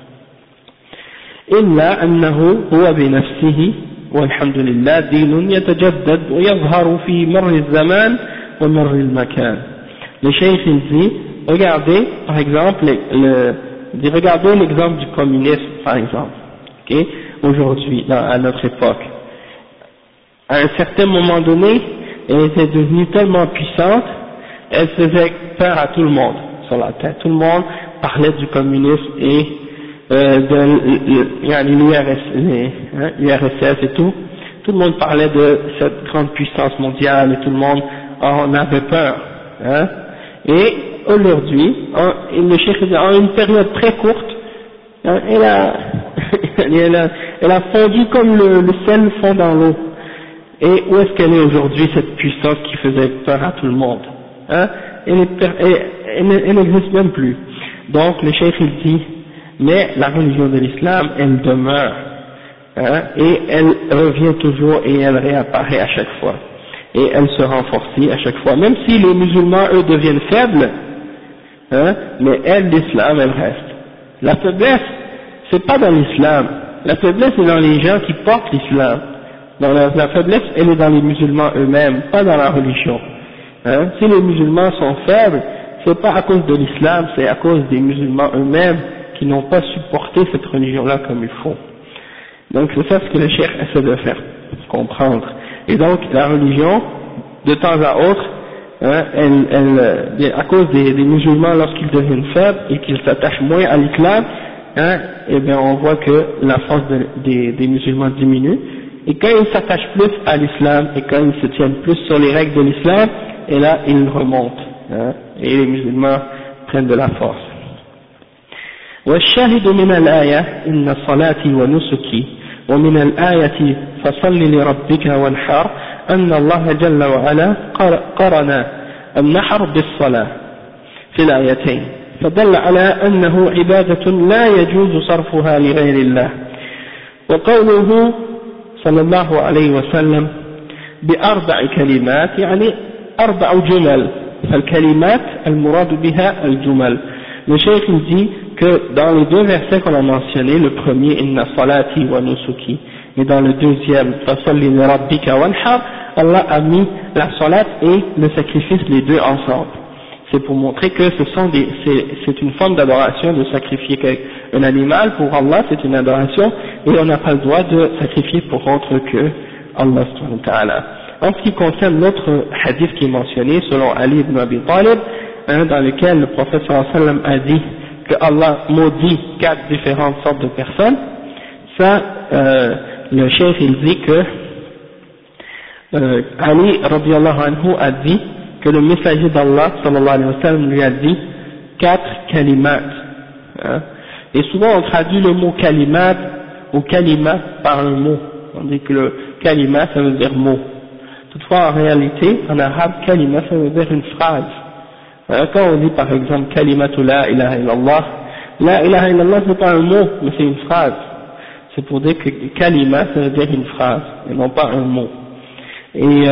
إلا أنه هو بنفسه والحمد لله دين يتجدد ويظهر في مر الزمان ومر المكان. Le cheikh il dit, regardez par exemple, regardez l'exemple du communisme par exemple, okay, aujourd'hui, à notre époque. À un certain moment donné, elle était devenue tellement puissante, elle faisait peur à tout le monde sur la terre. Tout le monde parlait du communisme et de l'URSS et tout tout le monde parlait de cette grande puissance mondiale et tout le monde en avait peur, hein. Et aujourd'hui, le cheikh dit, en une période très courte, hein, elle a fondu comme le sel fond dans l'eau. Et où est-ce qu'elle est aujourd'hui, cette puissance qui faisait peur à tout le monde, hein? Elle n'existe même plus. Donc le cheikh il dit, mais la religion de l'islam, elle demeure, hein, et elle revient toujours et elle réapparaît à chaque fois. Et elle se renforce à chaque fois. Même si les musulmans, eux, deviennent faibles, hein, mais elle, l'islam, elle reste. La faiblesse, c'est pas dans l'islam. La faiblesse, c'est dans les gens qui portent l'islam. La faiblesse, elle est dans les musulmans eux-mêmes, pas dans la religion. Hein? Si les musulmans sont faibles, c'est pas à cause de l'islam, c'est à cause des musulmans eux-mêmes qui n'ont pas supporté cette religion-là comme il faut. Donc c'est ça ce que le cheikh essaie de faire comprendre. Et donc la religion, de temps à autre, hein, à cause des musulmans, lorsqu'ils deviennent faibles et qu'ils s'attachent moins à l'islam, hein, eh bien on voit que la force des musulmans diminue. Et quand ils s'attachent plus à l'islam et quand ils se tiennent plus sur les règles de l'islam, et là ils remontent, hein, et les musulmans prennent de la force. والشاهد من الآية إن صلاتي ونسكي ومن الآية فصل لربك وانحر أن الله جل وعلا قرن النحر بالصلاة في الآيتين فدل على أنه عبادة لا يجوز صرفها لغير الله. وقوله صلى الله عليه وسلم بأربع كلمات يعني 4 جمل، فالكلمات المراد بها الجمل. Le cheikh il dit que dans les 2 versets qu'on a mentionnés, le premier inna salati wa nusuki, et dans le deuxième fasalli li rabbika wanhar, Allah a mis la salat et le sacrifice les deux ensemble. C'est pour montrer que c'est une forme d'adoration de sacrifier un animal pour Allah, c'est une adoration, et on n'a pas le droit de sacrifier pour autre que Allah subhanahu wa ta'ala. En ce qui concerne l'autre hadith qui est mentionné, selon Ali ibn Abi Talib, hein, dans lequel le prophète sallallahu alayhi wa sallam a dit que Allah maudit 4 différentes sortes de personnes, ça, le cheikh il dit que Ali radiyallahu anhu a dit que le messager d'Allah sallallahu alayhi wa sallam lui a dit 4 kalimat, hein. Et souvent on traduit le mot kalimat ou kalima par un mot, on dit que le kalima ça veut dire mot. Toutefois en réalité en arabe kalima ça veut dire une phrase. Quand on dit par exemple kalimatu la ilaha illallah, la ilaha illallah c'est pas un mot mais c'est une phrase. C'est pour dire que kalima ça veut dire une phrase et non pas un mot. Et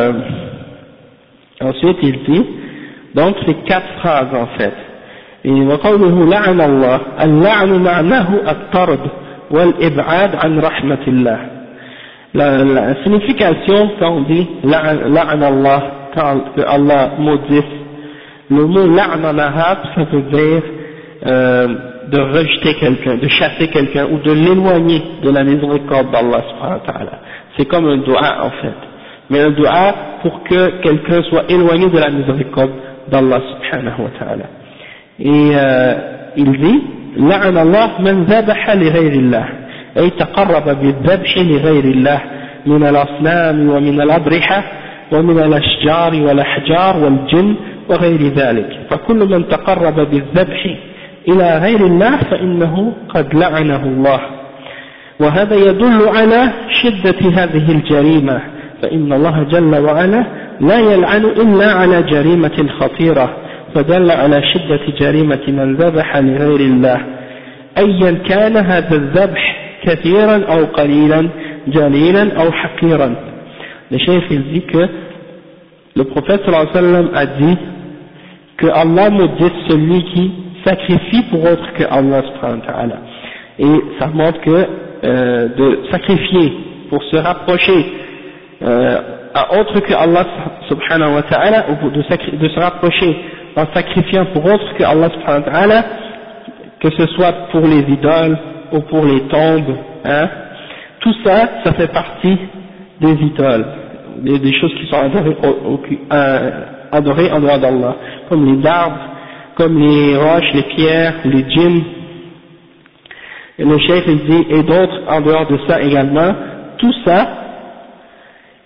ensuite il dit, donc c'est 4 phrases en fait. Et وقوله لعن الله اللعن معناه الطرد والإبعاد عن رحمة الله. La signification quand on dit la'an Allah, quand Allah maudisse, le mot la'an en arabe ça veut dire de rejeter quelqu'un, de chasser quelqu'un ou de l'éloigner de la miséricorde d'Allah subhanahu wa ta'ala. C'est comme un dua en fait, mais un dua pour que quelqu'un soit éloigné de la miséricorde d'Allah subhanahu wa ta'ala. Et il dit la'an Allah man zabaha li ghayri Allah, أي تقرب بالذبح لغير الله من الأصنام ومن الأضرحة ومن الأشجار والأحجار والجن وغير ذلك، فكل من تقرب بالذبح إلى غير الله فإنه قد لعنه الله. وهذا يدل على شدة هذه الجريمة، فإن الله جل وعلا لا يلعن إلا على جريمة خطيرة، فدل على شدة جريمة من ذبح لغير الله أيا كان هذا الذبح كثيرا أو قليلا جليلا أو حقيرا. Le cheikh il dit que le prophète sallallahu alayhi wa sallam a dit que Allah maudisse celui qui sacrifie pour autre que Allah subhanahu wa ta'ala. Et ça montre que de sacrifier pour se rapprocher à autre que Allah subhanahu wa ta'ala, ou de se rapprocher en sacrifiant pour autre que Allah subhanahu wa ta'ala, que ce soit pour les idoles ou pour les tombes, hein, tout ça, ça fait partie des idoles, des choses qui sont adorées en dehors d'Allah, comme les arbres, comme les roches, les pierres, les djinns. Et le cheikh il dit, et d'autres en dehors de ça également, tout ça,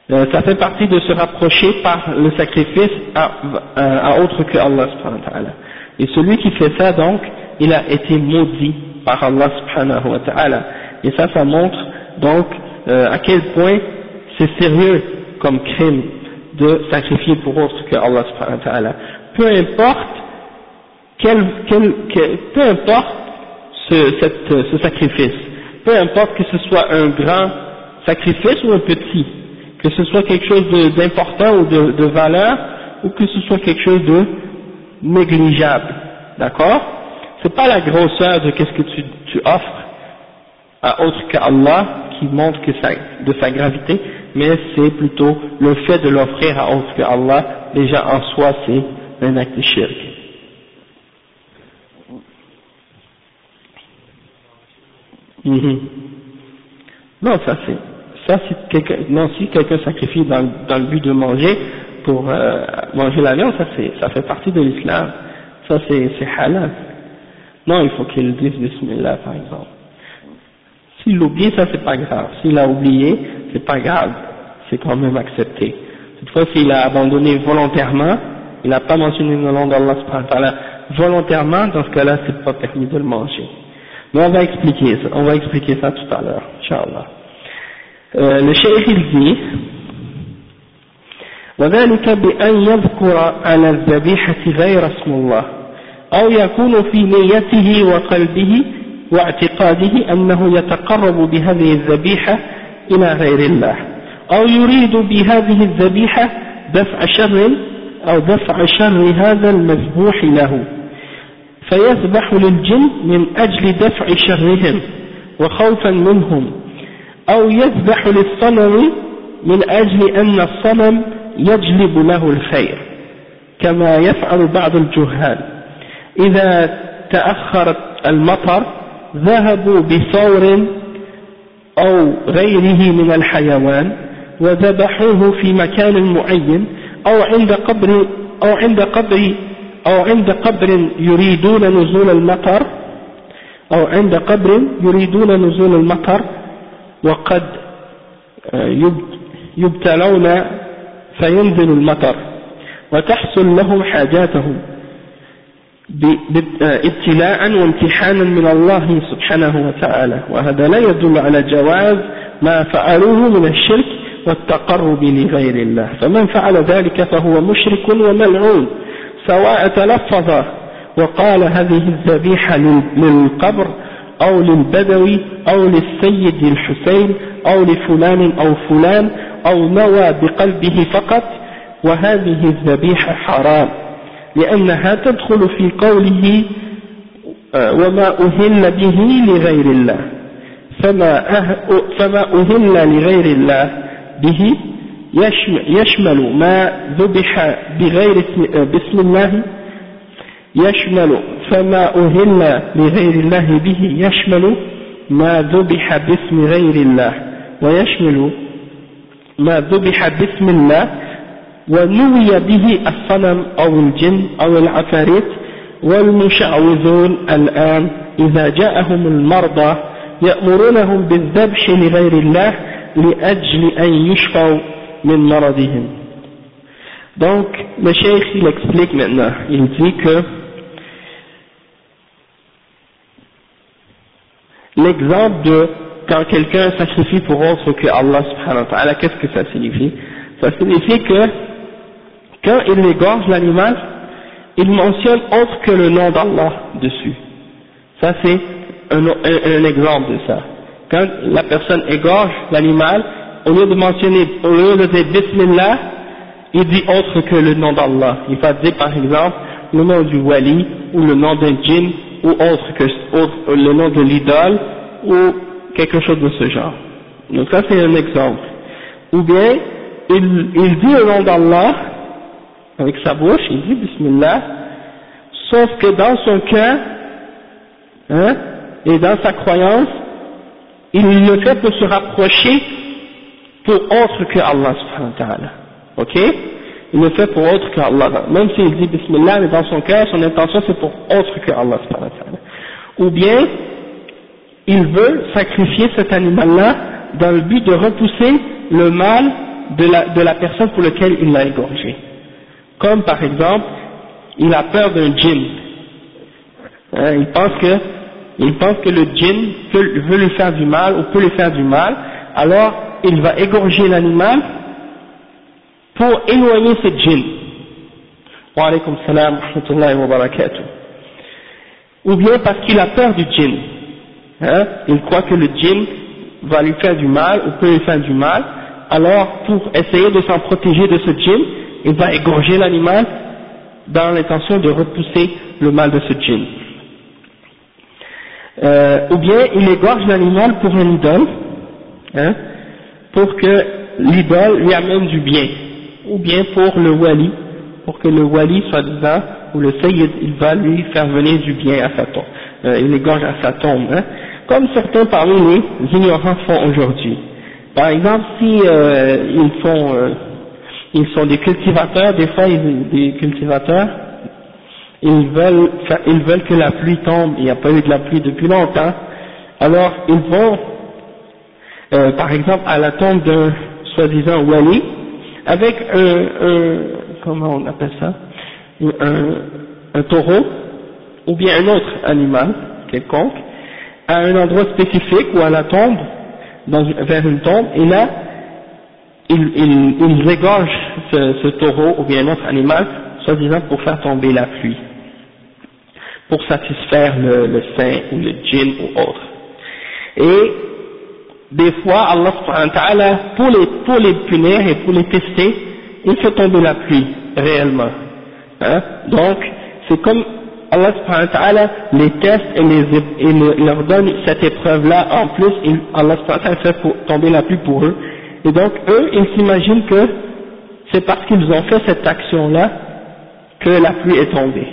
Ça fait partie de se rapprocher par le sacrifice à autre que Allah subhanahu wa ta'ala. Et celui qui fait ça donc, il a été maudit par Allah subhanahu wa ta'ala. Et ça montre donc à quel point c'est sérieux comme crime de sacrifier pour autre que Allah subhanahu wa ta'ala. Peu importe peu importe ce sacrifice, peu importe que ce soit un grand sacrifice ou un petit, que ce soit quelque chose d'important ou de valeur, ou que ce soit quelque chose de négligeable, d'accord? C'est pas la grosseur de qu'est-ce que tu offres à autre qu'Allah qui montre de sa gravité, mais c'est plutôt le fait de l'offrir à autre qu'Allah, déjà en soi c'est un acte de shirk. Non, si quelqu'un sacrifie dans le but de manger pour manger la viande, ça fait partie de l'islam. Ça c'est halal. Non, il faut qu'il dise Bismillah par exemple. S'il l'oublie, ça c'est pas grave. S'il a oublié, c'est pas grave. C'est quand même accepté. Toutefois, s'il a abandonné volontairement, il n'a pas mentionné le nom d'Allah subhanahu wa ta'ala volontairement, dans ce cas-là, c'est pas permis de le manger. Mais on va expliquer ça tout à l'heure, Inch'Allah. Le cheikh il dit وذلك بأن يذكر على الذبيحة غير اسم الله أو يكون في نيته وقلبه واعتقاده أنه يتقرب بهذه الذبيحة إلى غير الله أو يريد بهذه الذبيحة دفع شر هذا المذبوح له فيذبح للجن من أجل دفع شرهم وخوفا منهم أو يذبح للصنم من أجل أن الصنم يجلب له الخير كما يفعل بعض الجهال إذا تأخر المطر ذهبوا بثور أو غيره من الحيوان وذبحوه في مكان معين أو عند قبر يريدون نزول المطر وقد يبتلون فينزل المطر وتحصل لهم حاجاتهم ابتلاء وامتحانا من الله سبحانه وتعالى وهذا لا يدل على جواز ما فعلوه من الشرك والتقرب لغير الله فمن فعل ذلك فهو مشرك وملعون سواء تلفظ وقال هذه الذبيحة للقبر أو للبدوي أو للسيد الحسين أو لفلان أو فلان أو نوى بقلبه فقط وهذه الذبيحة حرام لأنها تدخل في قوله وما أهل به لغير الله فما أهل لغير الله به يشمل ما ذبح بسم الله فما أهل لغير الله به يشمل ما ذبح باسم غير الله ويشمل ما ذبح باسم الله ونوي به الصنم أو الجن أو العفاريت والمشعوذون الآن إذا جاءهم المرضى يأمرونهم بالذبح لغير الله لأجل أن يشفوا من مرضهم. Donc le cheikh il explique maintenant, il dit que l'exemple de quand quelqu'un sacrifie pour autre que Allah subhanahu wa ta'ala, qu'est-ce que ça signifie? Ça signifie que quand il égorge l'animal, il mentionne autre que le nom d'Allah dessus. Ça c'est un exemple de ça. Quand la personne égorge l'animal, au lieu de dire Bismillah, il dit autre que le nom d'Allah. Il va dire par exemple le nom du wali, ou le nom d'un djinn, ou le nom de l'idole, ou quelque chose de ce genre. Donc ça c'est un exemple. Ou bien, il dit le nom d'Allah, avec sa bouche, il dit Bismillah, sauf que dans son cœur, et dans sa croyance, il le fait pour se rapprocher pour autre que Allah subhanahu wa ta'ala. Ok? Il le fait pour autre que Allah. Même s'il dit Bismillah, mais dans son cœur, son intention c'est pour autre que Allah subhanahu wa ta'ala. Ou bien, il veut sacrifier cet animal-là dans le but de repousser le mal de la personne pour laquelle il l'a égorgé. Comme par exemple, il a peur d'un djinn. Il pense que le djinn veut lui faire du mal ou peut lui faire du mal, alors il va égorger l'animal pour éloigner ce djinn. Wa alaykum salam wa rahmatullahi wa barakatuh. Ou bien parce qu'il a peur du djinn. Il croit que le djinn va lui faire du mal ou peut lui faire du mal, alors pour essayer de s'en protéger de ce djinn, il va égorger l'animal dans l'intention de repousser le mal de ce djinn. Ou bien il égorge l'animal pour un idole, pour que l'idole lui amène du bien, ou bien pour le wali, pour que le wali, soi-disant, ou le sayyid, il va lui faire venir du bien à sa tombe, il égorge à sa tombe, comme certains parmi les ignorants font aujourd'hui. Par exemple, si ils sont des cultivateurs, des fois des cultivateurs, ils veulent que la pluie tombe, il n'y a pas eu de la pluie depuis longtemps, alors ils vont, par exemple, à la tombe d'un soi-disant wali, avec comment on appelle ça, un taureau, ou bien un autre animal quelconque, à un endroit spécifique ou à la tombe, vers une tombe, et là, ils égorgent ce taureau ou bien un autre animal, soi-disant pour faire tomber la pluie, pour satisfaire le saint ou le djinn ou autre. Et des fois, Allah subhanahu wa ta'ala, pour les punir et pour les tester, il fait tomber la pluie, réellement. Donc, c'est comme Allah subhanahu wa ta'ala les teste et leur donne cette épreuve-là en plus, Allah subhanahu wa ta'ala fait tomber la pluie pour eux. Et donc, eux, ils s'imaginent que c'est parce qu'ils ont fait cette action-là que la pluie est tombée.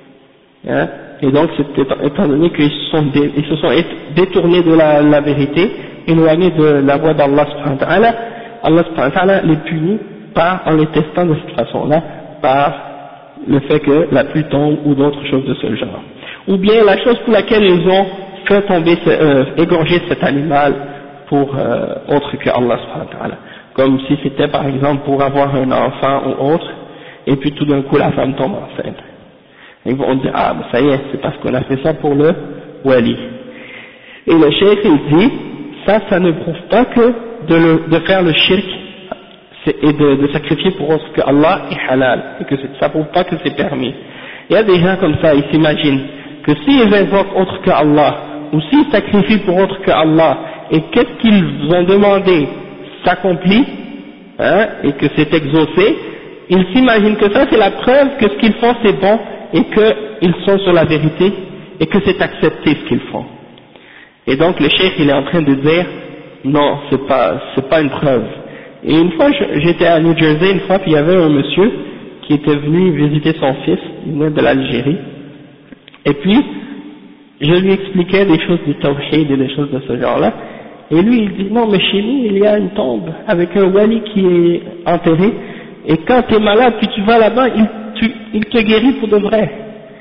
Et donc, étant donné qu'ils se sont détournés de la vérité, éloignés de la voie d'Allah subhanahu wa ta'ala, Allah subhanahu wa ta'ala les punit en les testant de cette façon-là, par le fait que la pluie tombe ou d'autres choses de ce genre. Ou bien la chose pour laquelle ils ont fait tomber, égorger cet animal pour autre que Allah subhanahu wa ta'ala. Comme si c'était par exemple pour avoir un enfant ou autre, et puis tout d'un coup la femme tombe enceinte. Ils vont dire, ah mais ça y est, c'est parce qu'on a fait ça pour le wali. Et le cheikh il dit, ça ne prouve pas que de faire le shirk et de sacrifier pour autre que Allah est halal, et que ça prouve pas que c'est permis. Il y a des gens comme ça, ils s'imaginent que s'ils invoquent autre que Allah, ou s'ils sacrifient pour autre que Allah, et qu'est-ce qu'ils ont demandé s'accomplit, et que c'est exaucé, ils s'imaginent que ça c'est la preuve que ce qu'ils font c'est bon, et qu'ils sont sur la vérité, et que c'est accepté ce qu'ils font. Et donc le cheikh il est en train de dire, non, c'est pas une preuve. Et une fois, j'étais à New Jersey, une fois, puis il y avait un monsieur qui était venu visiter son fils, il venait de l'Algérie, et puis, je lui expliquais des choses du tawhid et des choses de ce genre-là, et lui, il dit, non, mais chez nous, il y a une tombe avec un wali qui est enterré, et quand tu es malade, puis tu vas là-bas, il te guérit pour de vrai.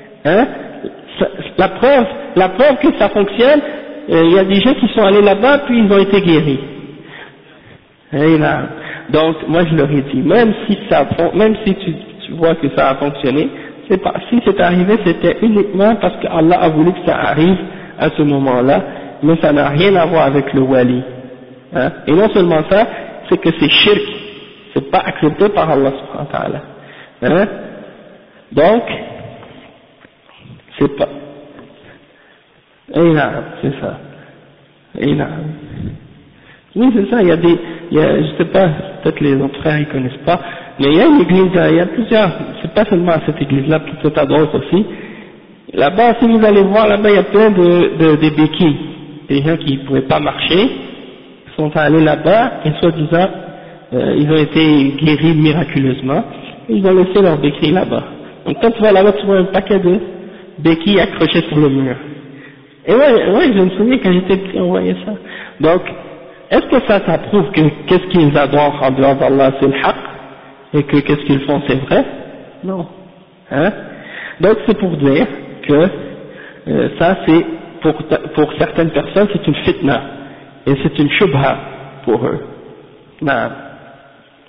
La preuve que ça fonctionne, il y a des gens qui sont allés là-bas, puis ils ont été guéris. Et là, donc moi je leur ai dit, même si tu vois que ça a fonctionné, si c'est arrivé, c'était uniquement parce que Allah a voulu que ça arrive à ce moment-là, mais ça n'a rien à voir avec le wali. Et non seulement ça, c'est que c'est shirk, c'est pas accepté par Allah subhanahu wa ta'ala. Donc, c'est pas. Et là, c'est ça. Et là. Oui, c'est ça, je sais pas, peut-être les autres frères ils connaissent pas, mais il y a une église, il y a plusieurs, c'est pas seulement à cette église-là, peut-être à d'autres aussi. Là-bas, si vous allez voir, là-bas il y a plein de béquilles, des gens qui ne pouvaient pas marcher, sont allés là-bas, et soi-disant, ils ont été guéris miraculeusement, et ils ont laissé leurs béquilles là-bas. Donc quand tu vas là-bas, tu vois un paquet de béquilles accrochées sur le mur. Et ouais, je me souviens quand j'étais petit, on voyait ça. Donc, est-ce que ça prouve que qu'est-ce qu'ils adorent en dehors d'Allah c'est le haqq, et que qu'est-ce qu'ils font c'est vrai? Non. Donc c'est pour dire que ça c'est, pour certaines personnes c'est une fitna, et c'est une shubha pour eux. Non.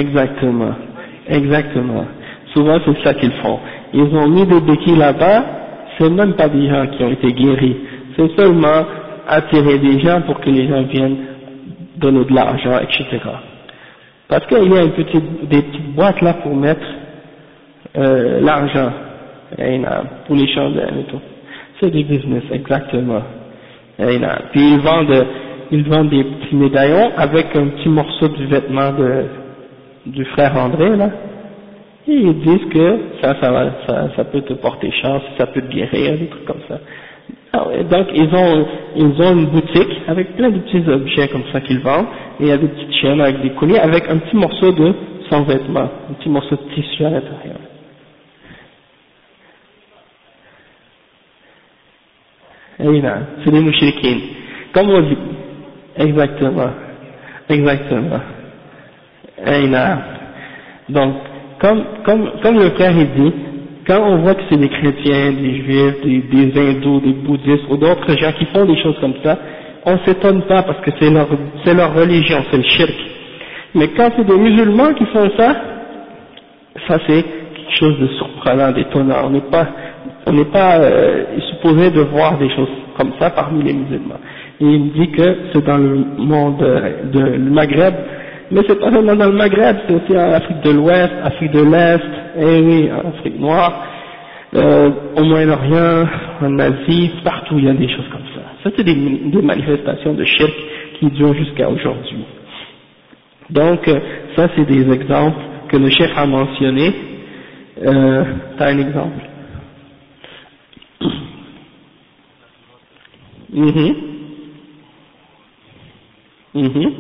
exactement, exactement. Souvent c'est ça qu'ils font. Ils ont mis des béquilles là-bas, c'est même pas des gens qui ont été guéris, c'est seulement attirer des gens pour que les gens viennent donner de l'argent, etc. Parce qu'il y a des petites boîtes là pour mettre l'argent, pour les chandelles et tout. C'est du business, exactement. Puis ils vendent des petits médaillons avec un petit morceau du vêtement du frère André là. Et ils disent que ça peut te porter chance, ça peut te guérir, des trucs comme ça. Ah ouais, donc ils ont une boutique avec plein de petits objets comme ça qu'ils vendent, et il y a des petites chaînes avec des colliers avec un petit morceau de son vêtement, un petit morceau de tissu à l'intérieur. Et là, c'est des mouchriquines. Comme on dit, exactement, exactement. Et là, donc, comme le frère il dit, quand on voit que c'est des chrétiens, des juifs, des hindous, des bouddhistes ou d'autres gens qui font des choses comme ça, on s'étonne pas parce que c'est leur religion, c'est le shirk. Mais quand c'est des musulmans qui font ça, ça c'est quelque chose de surprenant, d'étonnant. On n'est pas supposé de voir des choses comme ça parmi les musulmans. Et il me dit que c'est dans le monde le Maghreb, mais c'est pas seulement dans le Maghreb, c'est aussi en Afrique de l'Ouest, Afrique de l'Est, et oui, en Afrique noire, au Moyen-Orient, en Asie, partout il y a des choses comme ça. Ça c'est des manifestations de shirk qui durent jusqu'à aujourd'hui. Donc ça c'est des exemples que le cheikh a mentionnés. T'as un exemple? Mhm. Mhm.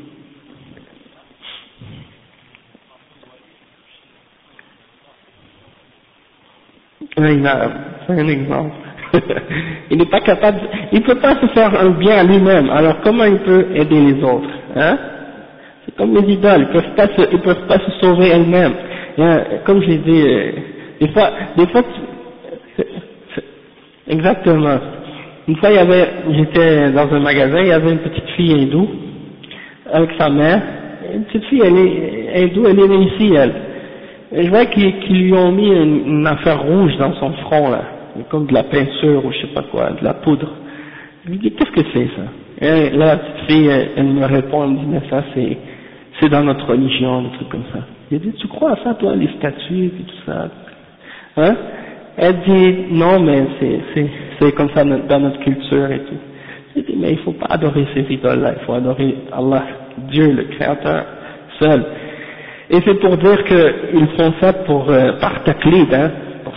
Oui, c'est un exemple. Il n'est pas capable, il ne peut pas se faire un bien à lui-même, alors comment il peut aider les autres, hein? C'est comme les idoles, ils peuvent pas se sauver elles-mêmes. Comme je l'ai dit, des fois, exactement. Une fois, j'étais dans un magasin, il y avait une petite fille hindoue, avec sa mère. Une petite fille, elle est hindoue, elle est née ici, elle. Et je vois qu'ils lui ont mis une affaire rouge dans son front, là. Comme de la peinture ou je sais pas quoi, de la poudre. Je lui dis, qu'est-ce que c'est ça? Et là, la petite fille, elle me répond, elle me dit, mais ça, c'est dans notre religion, des trucs comme ça. J'ai dit, tu crois à ça, toi, les statues, et tout ça? Hein? Elle dit, non, mais c'est comme ça dans notre culture et tout. J'ai dit, mais il faut pas adorer ces idoles-là, il faut adorer Allah, Dieu, le Créateur, seul. Et c'est pour dire qu'ils font ça par taqlid, hein,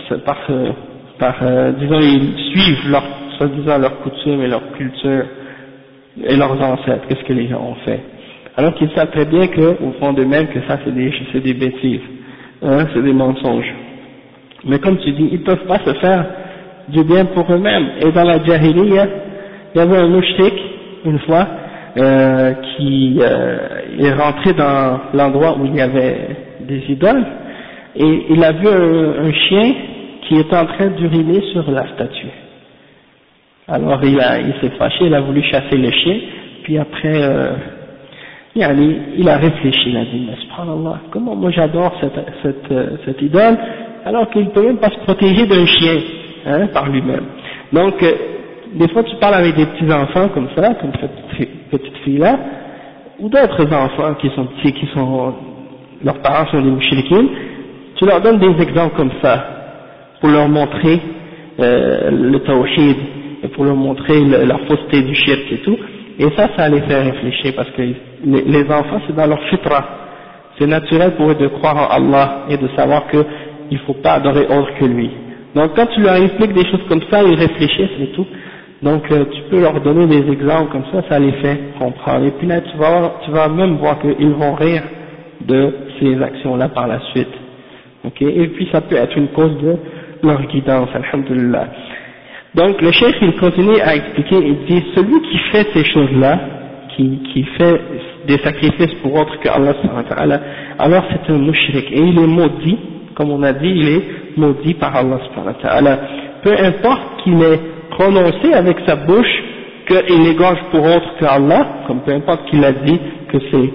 disons, ils suivent soi-disant leurs coutumes et leur culture et leurs ancêtres, qu'est-ce que les gens ont fait. Alors qu'ils savent très bien qu'au fond d'eux-mêmes que ça c'est des bêtises, hein, c'est des mensonges. Mais comme tu dis, ils peuvent pas se faire du bien pour eux-mêmes. Et dans la Jahiliya, il y avait un mushrik, une fois, qui est rentré dans l'endroit où il y avait des idoles, et il a vu un chien qui était en train d'uriner sur la statue. Alors il s'est fâché, il a voulu chasser le chien, puis après, il a réfléchi, il a dit, mais subhanallah, comment moi j'adore cette idole, alors qu'il ne peut même pas se protéger d'un chien, hein, par lui-même. Donc, des fois tu parles avec des petits enfants comme ça, comme cette petite fille-là, ou d'autres enfants qui sont petits, leurs parents sont des mouchriquines, tu leur donnes des exemples comme ça, pour leur montrer le tawhid, et pour leur montrer la fausseté du shirk et tout, et ça les fait réfléchir, parce que les enfants c'est dans leur fitra, c'est naturel pour eux de croire en Allah, et de savoir qu'il ne faut pas adorer autre que lui. Donc quand tu leur expliques des choses comme ça, ils réfléchissent et tout. Donc tu peux leur donner des exemples comme ça les fait comprendre. Et puis là tu vas même voir qu'ils vont rire de ces actions-là par la suite. Ok, et puis ça peut être une cause de leur guidance, alhamdulillah. Donc le cheikh il continue à expliquer, il dit, celui qui fait ces choses-là, qui fait des sacrifices pour autre que Allah subhanahu wa ta'ala, alors c'est un mushrik, et il est maudit, comme on a dit, il est maudit par Allah subhanahu wa ta'ala. Peu importe qu'il ait prononcé avec sa bouche qu'il égorge pour autre que Allah, comme peu importe qu'il a dit que c'est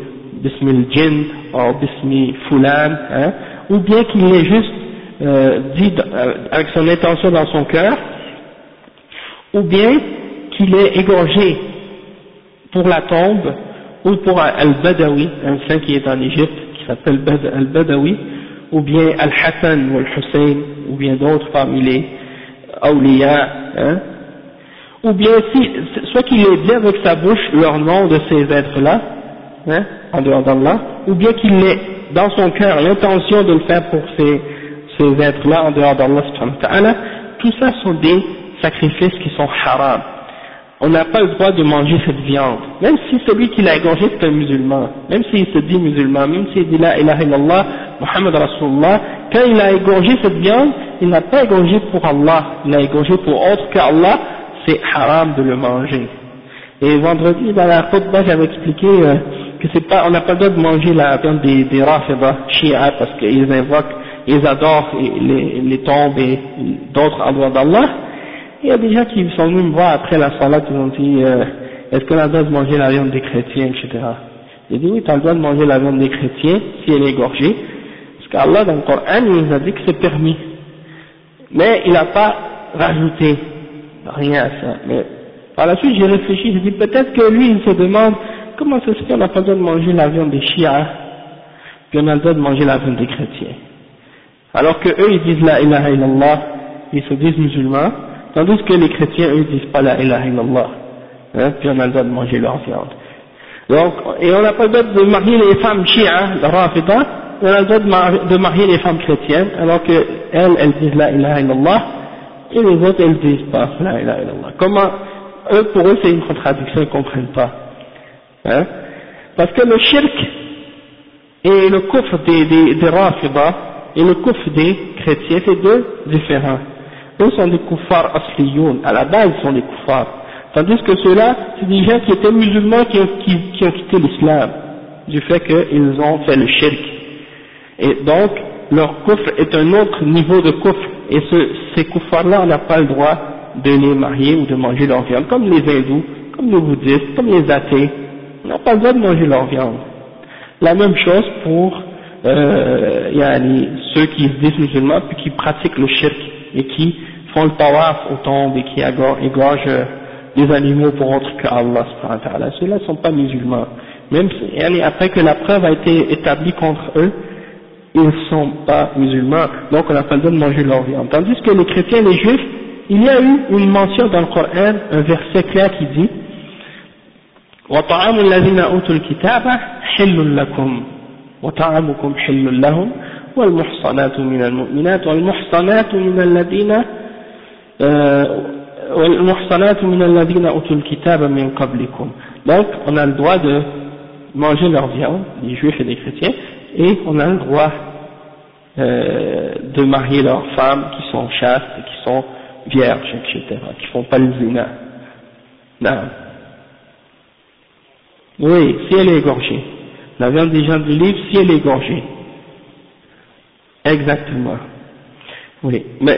bismil jinn, ou bismi fulan, hein, ou bien qu'il l'ait juste dit avec son intention dans son cœur, ou bien qu'il ait égorgé pour la tombe, ou pour Al-Badawi, un saint qui est en Égypte, qui s'appelle Al-Badawi, ou bien Al-Hassan ou Al-Hussein, ou bien d'autres parmi les awliya, hein, ou bien soit qu'il ait dit avec sa bouche leur nom de ces êtres-là, hein, en dehors d'Allah, ou bien qu'il ait dans son cœur l'intention de le faire pour ces êtres-là en dehors d'Allah subhanahu wa ta'ala, tout ça sont des sacrifices qui sont haram. On n'a pas le droit de manger cette viande, même si celui qui l'a égorgé c'est un musulman, même s'il se dit musulman, même s'il dit la ilaha illallah, Muhammad Rasulullah, quand il a égorgé cette viande, il n'a pas égorgé pour Allah, il l'a égorgé pour autre qu'Allah, c'est haram de le manger. Et vendredi dans la khutbah j'avais expliqué que c'est pas, on n'a pas le droit de manger la viande des Rafida, Shia, parce qu'ils invoquent, ils adorent les tombes et d'autres endroits d'Allah. Il y a des gens qui sont venus me voir après la salat, ils ont dit est-ce qu'on a le droit de manger la viande des chrétiens, etc. J'ai dit oui, tu as le droit de manger la viande des chrétiens si elle est égorgée, parce qu'Allah dans le Coran il nous a dit que c'est permis, mais il n'a pas rajouté rien à ça. Mais par la suite j'ai réfléchi, j'ai dit peut-être que lui il se demande comment ça se fait qu'on n'a pas le droit de manger la viande des chiites, puis on a le droit de manger la viande des chrétiens, alors que eux ils disent la ilaha illallah, ils se disent musulmans, tandis que les chrétiens eux disent pas la ilaha illallah, hein, puis on a le droit de manger leur viande. Donc, et on n'a pas le droit de marier les femmes chiites, la Rafida, on a le droit de marier les femmes chrétiennes, alors que elles disent la ilaha illallah, et les autres elles disent pas la ilaha illallah. Comment, pour eux c'est une contradiction, ils ne comprennent pas. Hein? Parce que le shirk et le kufr des Rafida et le kufr des chrétiens, c'est deux différents. Eux sont des kuffars asliyoun, à la base ils sont des kuffars. Tandis que ceux-là, c'est des gens qui étaient musulmans qui ont quitté l'islam, du fait qu'ils ont fait le shirk. Et donc, leur kufr est un autre niveau de kufr. Et ces kuffars-là, on n'a pas le droit de les marier ou de manger leur viande, comme les hindous, comme les bouddhistes, comme les athées. On n'a pas le droit de manger leur viande. La même chose pour ceux qui se disent musulmans puis qui pratiquent le shirk et qui font le tawaf aux tombes et qui égorgent des animaux pour autre que Allah subhanahu wa ta'ala. Ceux-là ne sont pas musulmans. Même après que la preuve a été établie contre eux, ils ne sont pas musulmans, donc on n'a pas le droit de manger leur viande. Tandis que les chrétiens et les juifs, il y a eu une mention dans le Coran, un verset clair qui dit وَطَعَامُ الَّذِينَ أُوتُوا الْكِتَابَ حِلٌّ لَكُمْ وَطَعَامُكُمْ حِلٌّ لَهُمْ وَالْمُحْصَنَاتُ مِنَ الْمُؤْمِنَاتِ وَالْمُحْصَنَاتُ مِنَ الَّذِينَ أُوتُوا الْكِتَابَ مِنْ قَبْلِكُمْ. Donc on a le droit de manger leur viande, les juifs et les chrétiens, et on a le droit de marier leurs femmes qui sont chastes, qui sont vierges, etc., qui font pas le zina. Non. Oui, si elle est égorgée. La viande des gens du livre, si elle est égorgée. Exactement. Oui, mais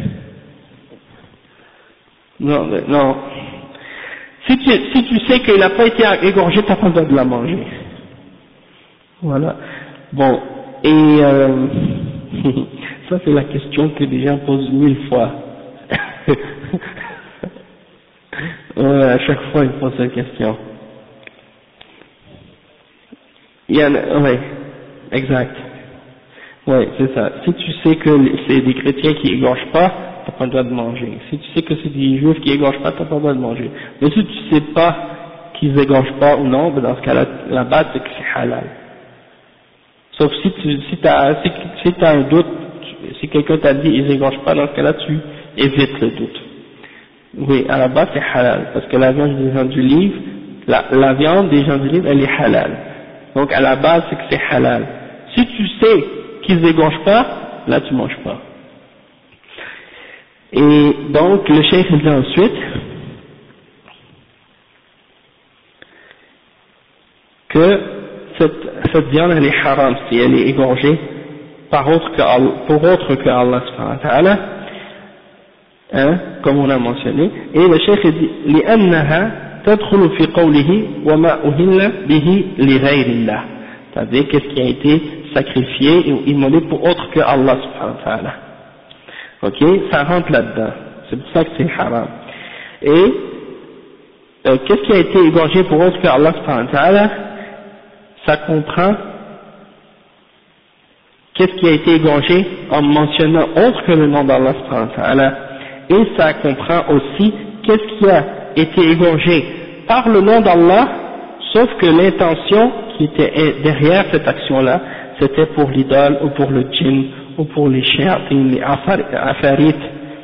non. Si tu sais qu'elle n'a pas été égorgée, tu n'as pas le droit de la manger. Voilà. Bon, et ça c'est la question que les gens posent 1000 fois. Ouais, à chaque fois ils posent cette question. Oui, exact. Oui, c'est ça. Si tu sais que c'est des chrétiens qui égorgent pas, t'as pas le droit de manger. Si tu sais que c'est des juifs qui égorgent pas, t'as pas le droit de manger. Mais si tu sais pas qu'ils égorgent pas ou non, ben dans ce cas-là, la base c'est que c'est halal. Sauf si t'as un doute, si quelqu'un t'a dit ils égorgent pas, dans ce cas-là tu évites le doute. Oui, à la base c'est halal, parce que la viande des gens du livre, la viande des gens du livre elle est halal. Donc à la base c'est que c'est halal. Si tu sais qu'ils égorgent pas, là tu manges pas. Et donc le cheikh dit ensuite que cette viande elle est haram si elle est égorgée pour autre que Allah subhanahu wa ta'ala, hein, comme on a mentionné. Et le cheikh dit لأنها تدخل في قوله وما أهل به لغير الله. c'est-à-dire qu'est-ce qui a été sacrifié et immolé pour autre que Allah subhanahu wa ta'ala. Ok, ça rentre là-dedans, c'est pour ça que c'est haram. Et qu'est-ce qui a été égorgé pour autre que Allah subhanahu wa ta'ala? Ça comprend qu'est-ce qui a été égorgé en mentionnant autre que le nom d'Allah subhanahu wa ta'ala, et ça comprend aussi qu'est-ce qui a été égorgé par le nom d'Allah, sauf que l'intention qui était derrière cette action-là, c'était pour l'idole ou pour le djinn ou pour les shayatin, les afarites.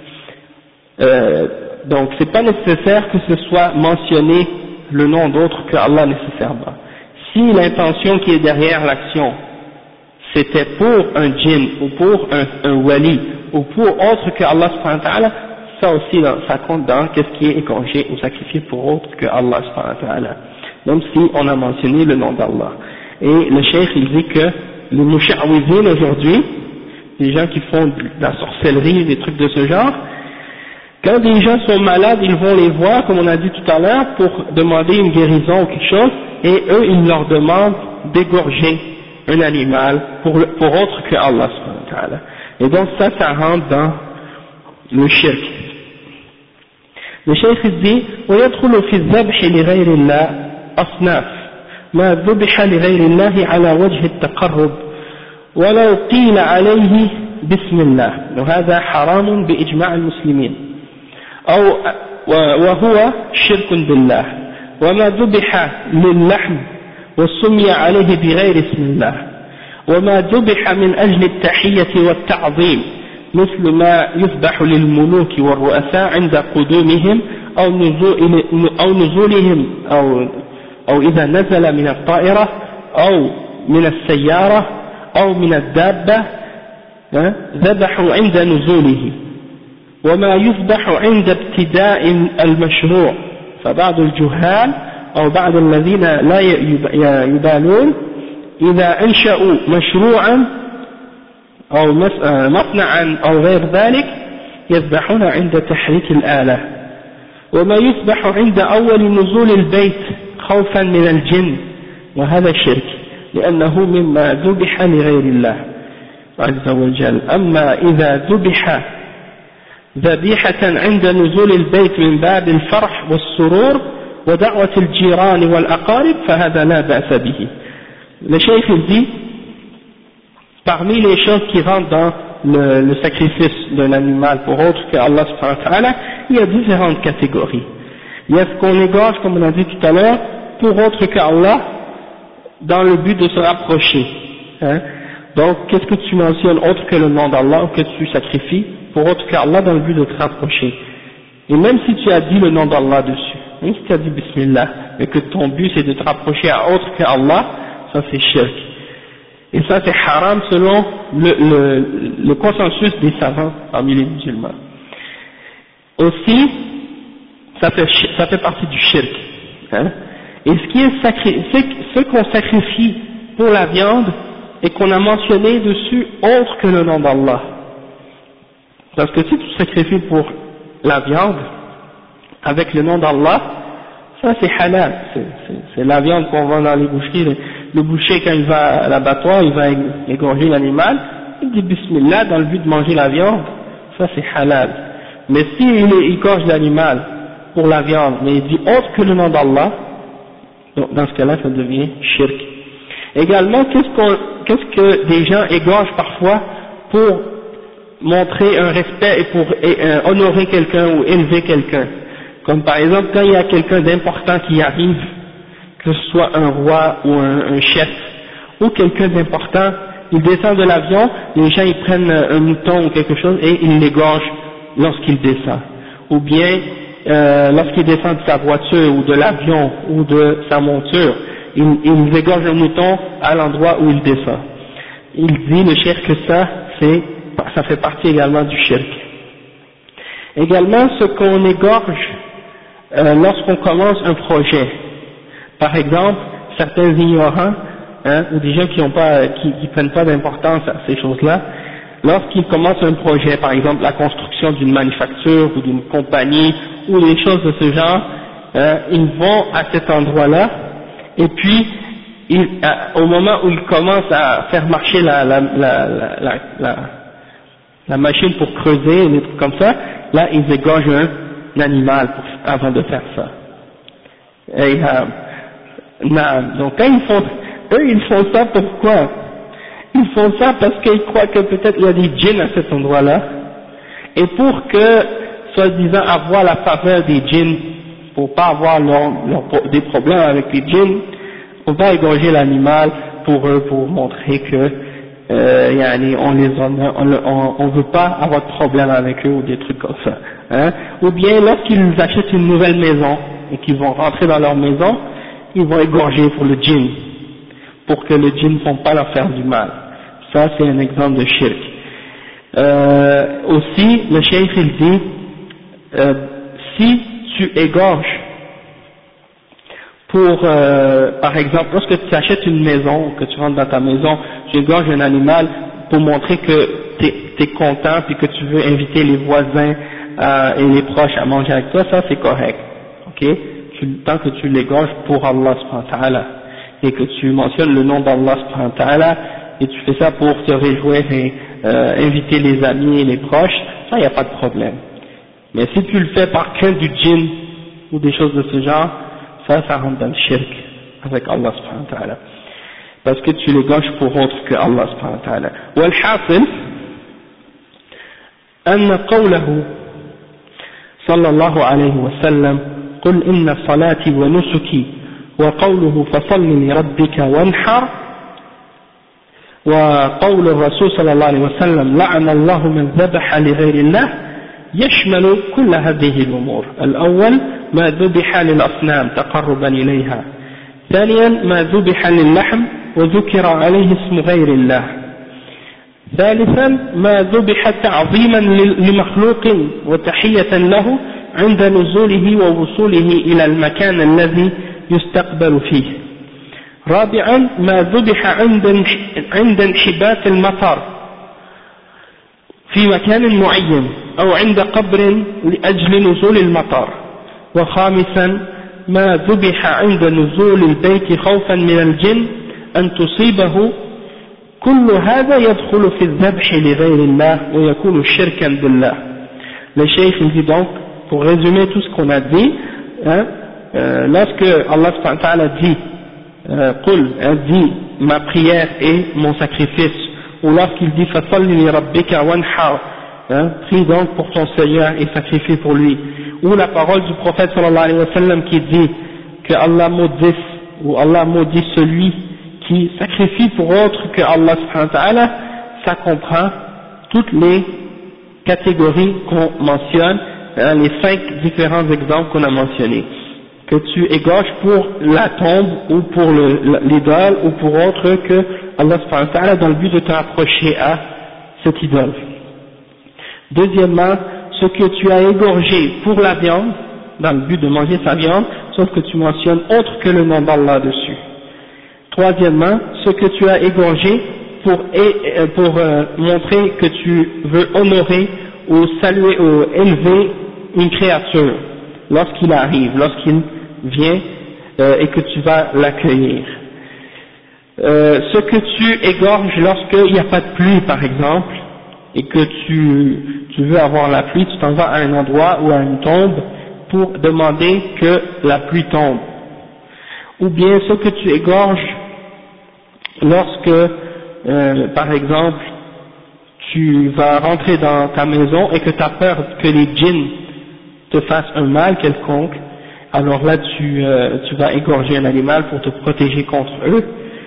Donc c'est pas nécessaire que ce soit mentionné le nom d'autre que Allah nécessairement. Si l'intention qui est derrière l'action c'était pour un djinn ou pour un wali ou pour autre que Allah subhanahu wa ta'ala, ça aussi ça compte dans qu'est-ce qui est égorgé ou sacrifié pour autre que Allah subhanahu wa ta'ala, même si on a mentionné le nom d'Allah. Et le cheikh il dit que les musha'wizin aujourd'hui, les gens qui font de la sorcellerie, des trucs de ce genre, quand des gens sont malades, ils vont les voir, comme on a dit tout à l'heure, pour demander une guérison ou quelque chose, et eux ils leur demandent d'égorger un animal pour autre que Allah subhanahu wa ta'ala. Et donc ça rentre dans le shirk. Le cheikh dit ويدخل في الذبح لغير الله أصناف ما ذبح لغير الله على وجه التقرب ولو قيل عليه بسم الله وهذا حرام بإجماع المسلمين وهو شرك بالله وما ذبح للحم وسمي عليه بغير اسم الله وما ذبح من أجل التحية والتعظيم مثل ما يذبح للملوك والرؤساء عند قدومهم أو نزولهم أو إذا نزل من الطائرة أو من السيارة أو من الدابة ذبحوا عند نزوله وما يذبح عند ابتداء المشروع فبعض الجهال أو بعض الذين لا يبالون إذا أنشأوا مشروعا أو مصنعا أو غير ذلك يذبحون عند تحريك الآلة وما يذبح عند أول نزول البيت خوفا من الجن وهذا شرك لأنه مما ذبح لغير الله عز وجل أما إذا ذبح ذبيحة عند نزول البيت من باب الفرح والسرور ودعوة الجيران والأقارب فهذا لا بأس به. Le cheikh il dit parmi les choses qui rentrent dans le sacrifice d'un animal pour autre que Allah subhanahu wa ta'ala, il y a différentes catégories. Il y a ce qu'on égorge, comme on a dit tout à l'heure, pour autre que Allah, dans le but de se rapprocher. Donc, qu'est-ce que tu mentionnes autre que le nom d'Allah, ou que tu sacrifies pour autre que Allah dans le but de te rapprocher. Et même si tu as dit le nom d'Allah dessus, même si tu as dit Bismillah, mais que ton but c'est de te rapprocher à autre que Allah, ça c'est shirk. Et ça c'est haram selon le consensus des savants parmi les musulmans. Aussi, ça fait partie du shirk. Et ce qu'on sacrifie pour la viande et qu'on a mentionné dessus autre que le nom d'Allah. Parce que si tu sacrifies pour la viande avec le nom d'Allah, ça c'est halal, c'est la viande qu'on vend dans les boucheries. Le boucher quand il va à l'abattoir, il va égorger l'animal, il dit Bismillah dans le but de manger la viande, ça c'est halal. Mais s'il égorge l'animal pour la viande, mais il dit autre que le nom d'Allah, dans ce cas-là ça devient shirk. Également, qu'est-ce que des gens égorgent parfois pour montrer un respect et pour honorer quelqu'un ou élever quelqu'un. Comme par exemple quand il y a quelqu'un d'important qui arrive, que ce soit un roi ou un chef ou quelqu'un d'important, il descend de l'avion, les gens ils prennent un mouton ou quelque chose et ils l'égorgent lorsqu'il descend. Ou bien lorsqu'il descend de sa voiture ou de l'avion ou de sa monture, il égorge un mouton à l'endroit où il descend. Il dit le cheikh que ça fait partie également du shirk. Également ce qu'on égorge lorsqu'on commence un projet. Par exemple, certains ignorants ou des gens qui prennent pas d'importance à ces choses-là, lorsqu'ils commencent un projet, par exemple la construction d'une manufacture ou d'une compagnie ou des choses de ce genre, ils vont à cet endroit-là et puis au moment où il commence à faire marcher la machine pour creuser, des trucs comme ça, là ils égorgent un animal avant de faire ça. Et, donc quand ils font ça pourquoi? Ils font ça parce qu'ils croient que peut-être il y a des djinns à cet endroit-là, et pour que, soi-disant, avoir la faveur des djinns, pour pas avoir des problèmes avec les djinns, on va égorger l'animal pour eux, pour montrer que on veut pas avoir de problème avec eux ou des trucs comme ça. Hein? Ou bien lorsqu'ils achètent une nouvelle maison et qu'ils vont rentrer dans leur maison, ils vont égorger pour le djinn, pour que le djinn ne vont pas leur faire du mal. Ça c'est un exemple de shirk. Aussi, le cheikh il dit, si tu égorges pour, par exemple, lorsque tu achètes une maison, que tu rentres dans ta maison, tu égorges un animal pour montrer que tu es content puis que tu veux inviter les voisins et les proches à manger avec toi, ça c'est correct, ok? Tant que tu l'égorges pour Allah subhanahu wa ta'ala et que tu mentionnes le nom d'Allah subhanahu wa ta'ala et tu fais ça pour te réjouir et inviter les amis et les proches, ça il n'y a pas de problème. Mais si tu le fais par crainte du djinn ou des choses de ce genre, ça rentre dans le shirk avec Allah subhanahu wa ta'ala, parce que tu l'égorges pour autre que Allah subhanahu wa ta'ala. والحاصل أن قوله صلى الله عليه وسلم قل إن صلاتي ونسكي وقوله فصل لربك وانحر وقول الرسول صلى الله عليه وسلم لعن الله من ذبح لغير الله يشمل كل هذه الأمور. الأول ما ذبح للأصنام تقربا إليها، ثانيا ما ذبح للحم وذكر عليه اسم غير الله، ثالثا ما ذبح تعظيما لمخلوق وتحية له عند نزوله ووصوله إلى المكان الذي يستقبل فيه، رابعا ما ذبح عند انحباس المطر في مكان معين أو عند قبر لأجل نزول المطر، وخامسا ما ذبح عند نزول البيت خوفا من الجن أن تصيبه، كل هذا يدخل في الذبح لغير الله ويكون شركا بالله. Le cheikh dit donc, pour résumer tout ce qu'on a dit, lorsque Allah subhanahu wa ta'ala dit قل, dit ma prière et mon sacrifice, ou lorsqu'il dit فَصَلِّ لِرَبِّكَ وَانْحَرْ, prie donc pour ton Seigneur et sacrifie pour lui, ou la parole du prophète sallallahu alayhi wa sallam qui dit que Allah maudisse, ou Allah maudit celui qui sacrifie pour autre que Allah subhanahu wa ta'ala, ça comprend toutes les catégories qu'on mentionne, les 5 différents exemples qu'on a mentionnés, que tu égorges pour la tombe ou pour l'idole ou pour autre que Allah subhanahu wa ta'ala dans le but de te rapprocher à cette idole. Deuxièmement, ce que tu as égorgé pour la viande, dans le but de manger sa viande, sauf que tu mentionnes autre que le nom d'Allah dessus. Troisièmement, ce que tu as égorgé pour montrer que tu veux honorer ou saluer ou élever une créature lorsqu'il arrive, lorsqu'il vient et que tu vas l'accueillir. Ce que tu égorges lorsqu'il n'y a pas de pluie par exemple et que tu veux avoir la pluie, tu t'en vas à un endroit ou à une tombe pour demander que la pluie tombe. Ou bien ce que tu égorges lorsque par exemple tu vas rentrer dans ta maison et que tu as peur que les djinns te fassent un mal quelconque, alors là tu vas égorger un animal pour te protéger contre eux.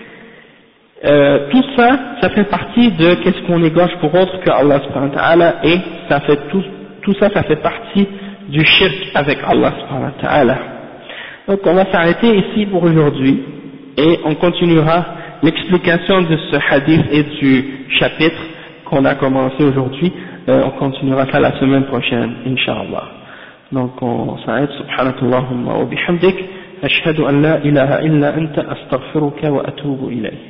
Tout ça, ça fait partie de qu'est-ce qu'on égorge pour autre que Allah subhanahu wa ta'ala, et ça fait tout ça, ça fait partie du shirk avec Allah subhanahu wa ta'ala. Donc on va s'arrêter ici pour aujourd'hui et on continuera l'explication de ce hadith et du chapitre qu'on a commencé aujourd'hui, on continuera ça la semaine prochaine, Inch'Allah. Donc on s'arrête, subhanakallahumma wa bihamdik, ashhadu an la ilaha illa anta astaghfiruka wa atubu ilayk.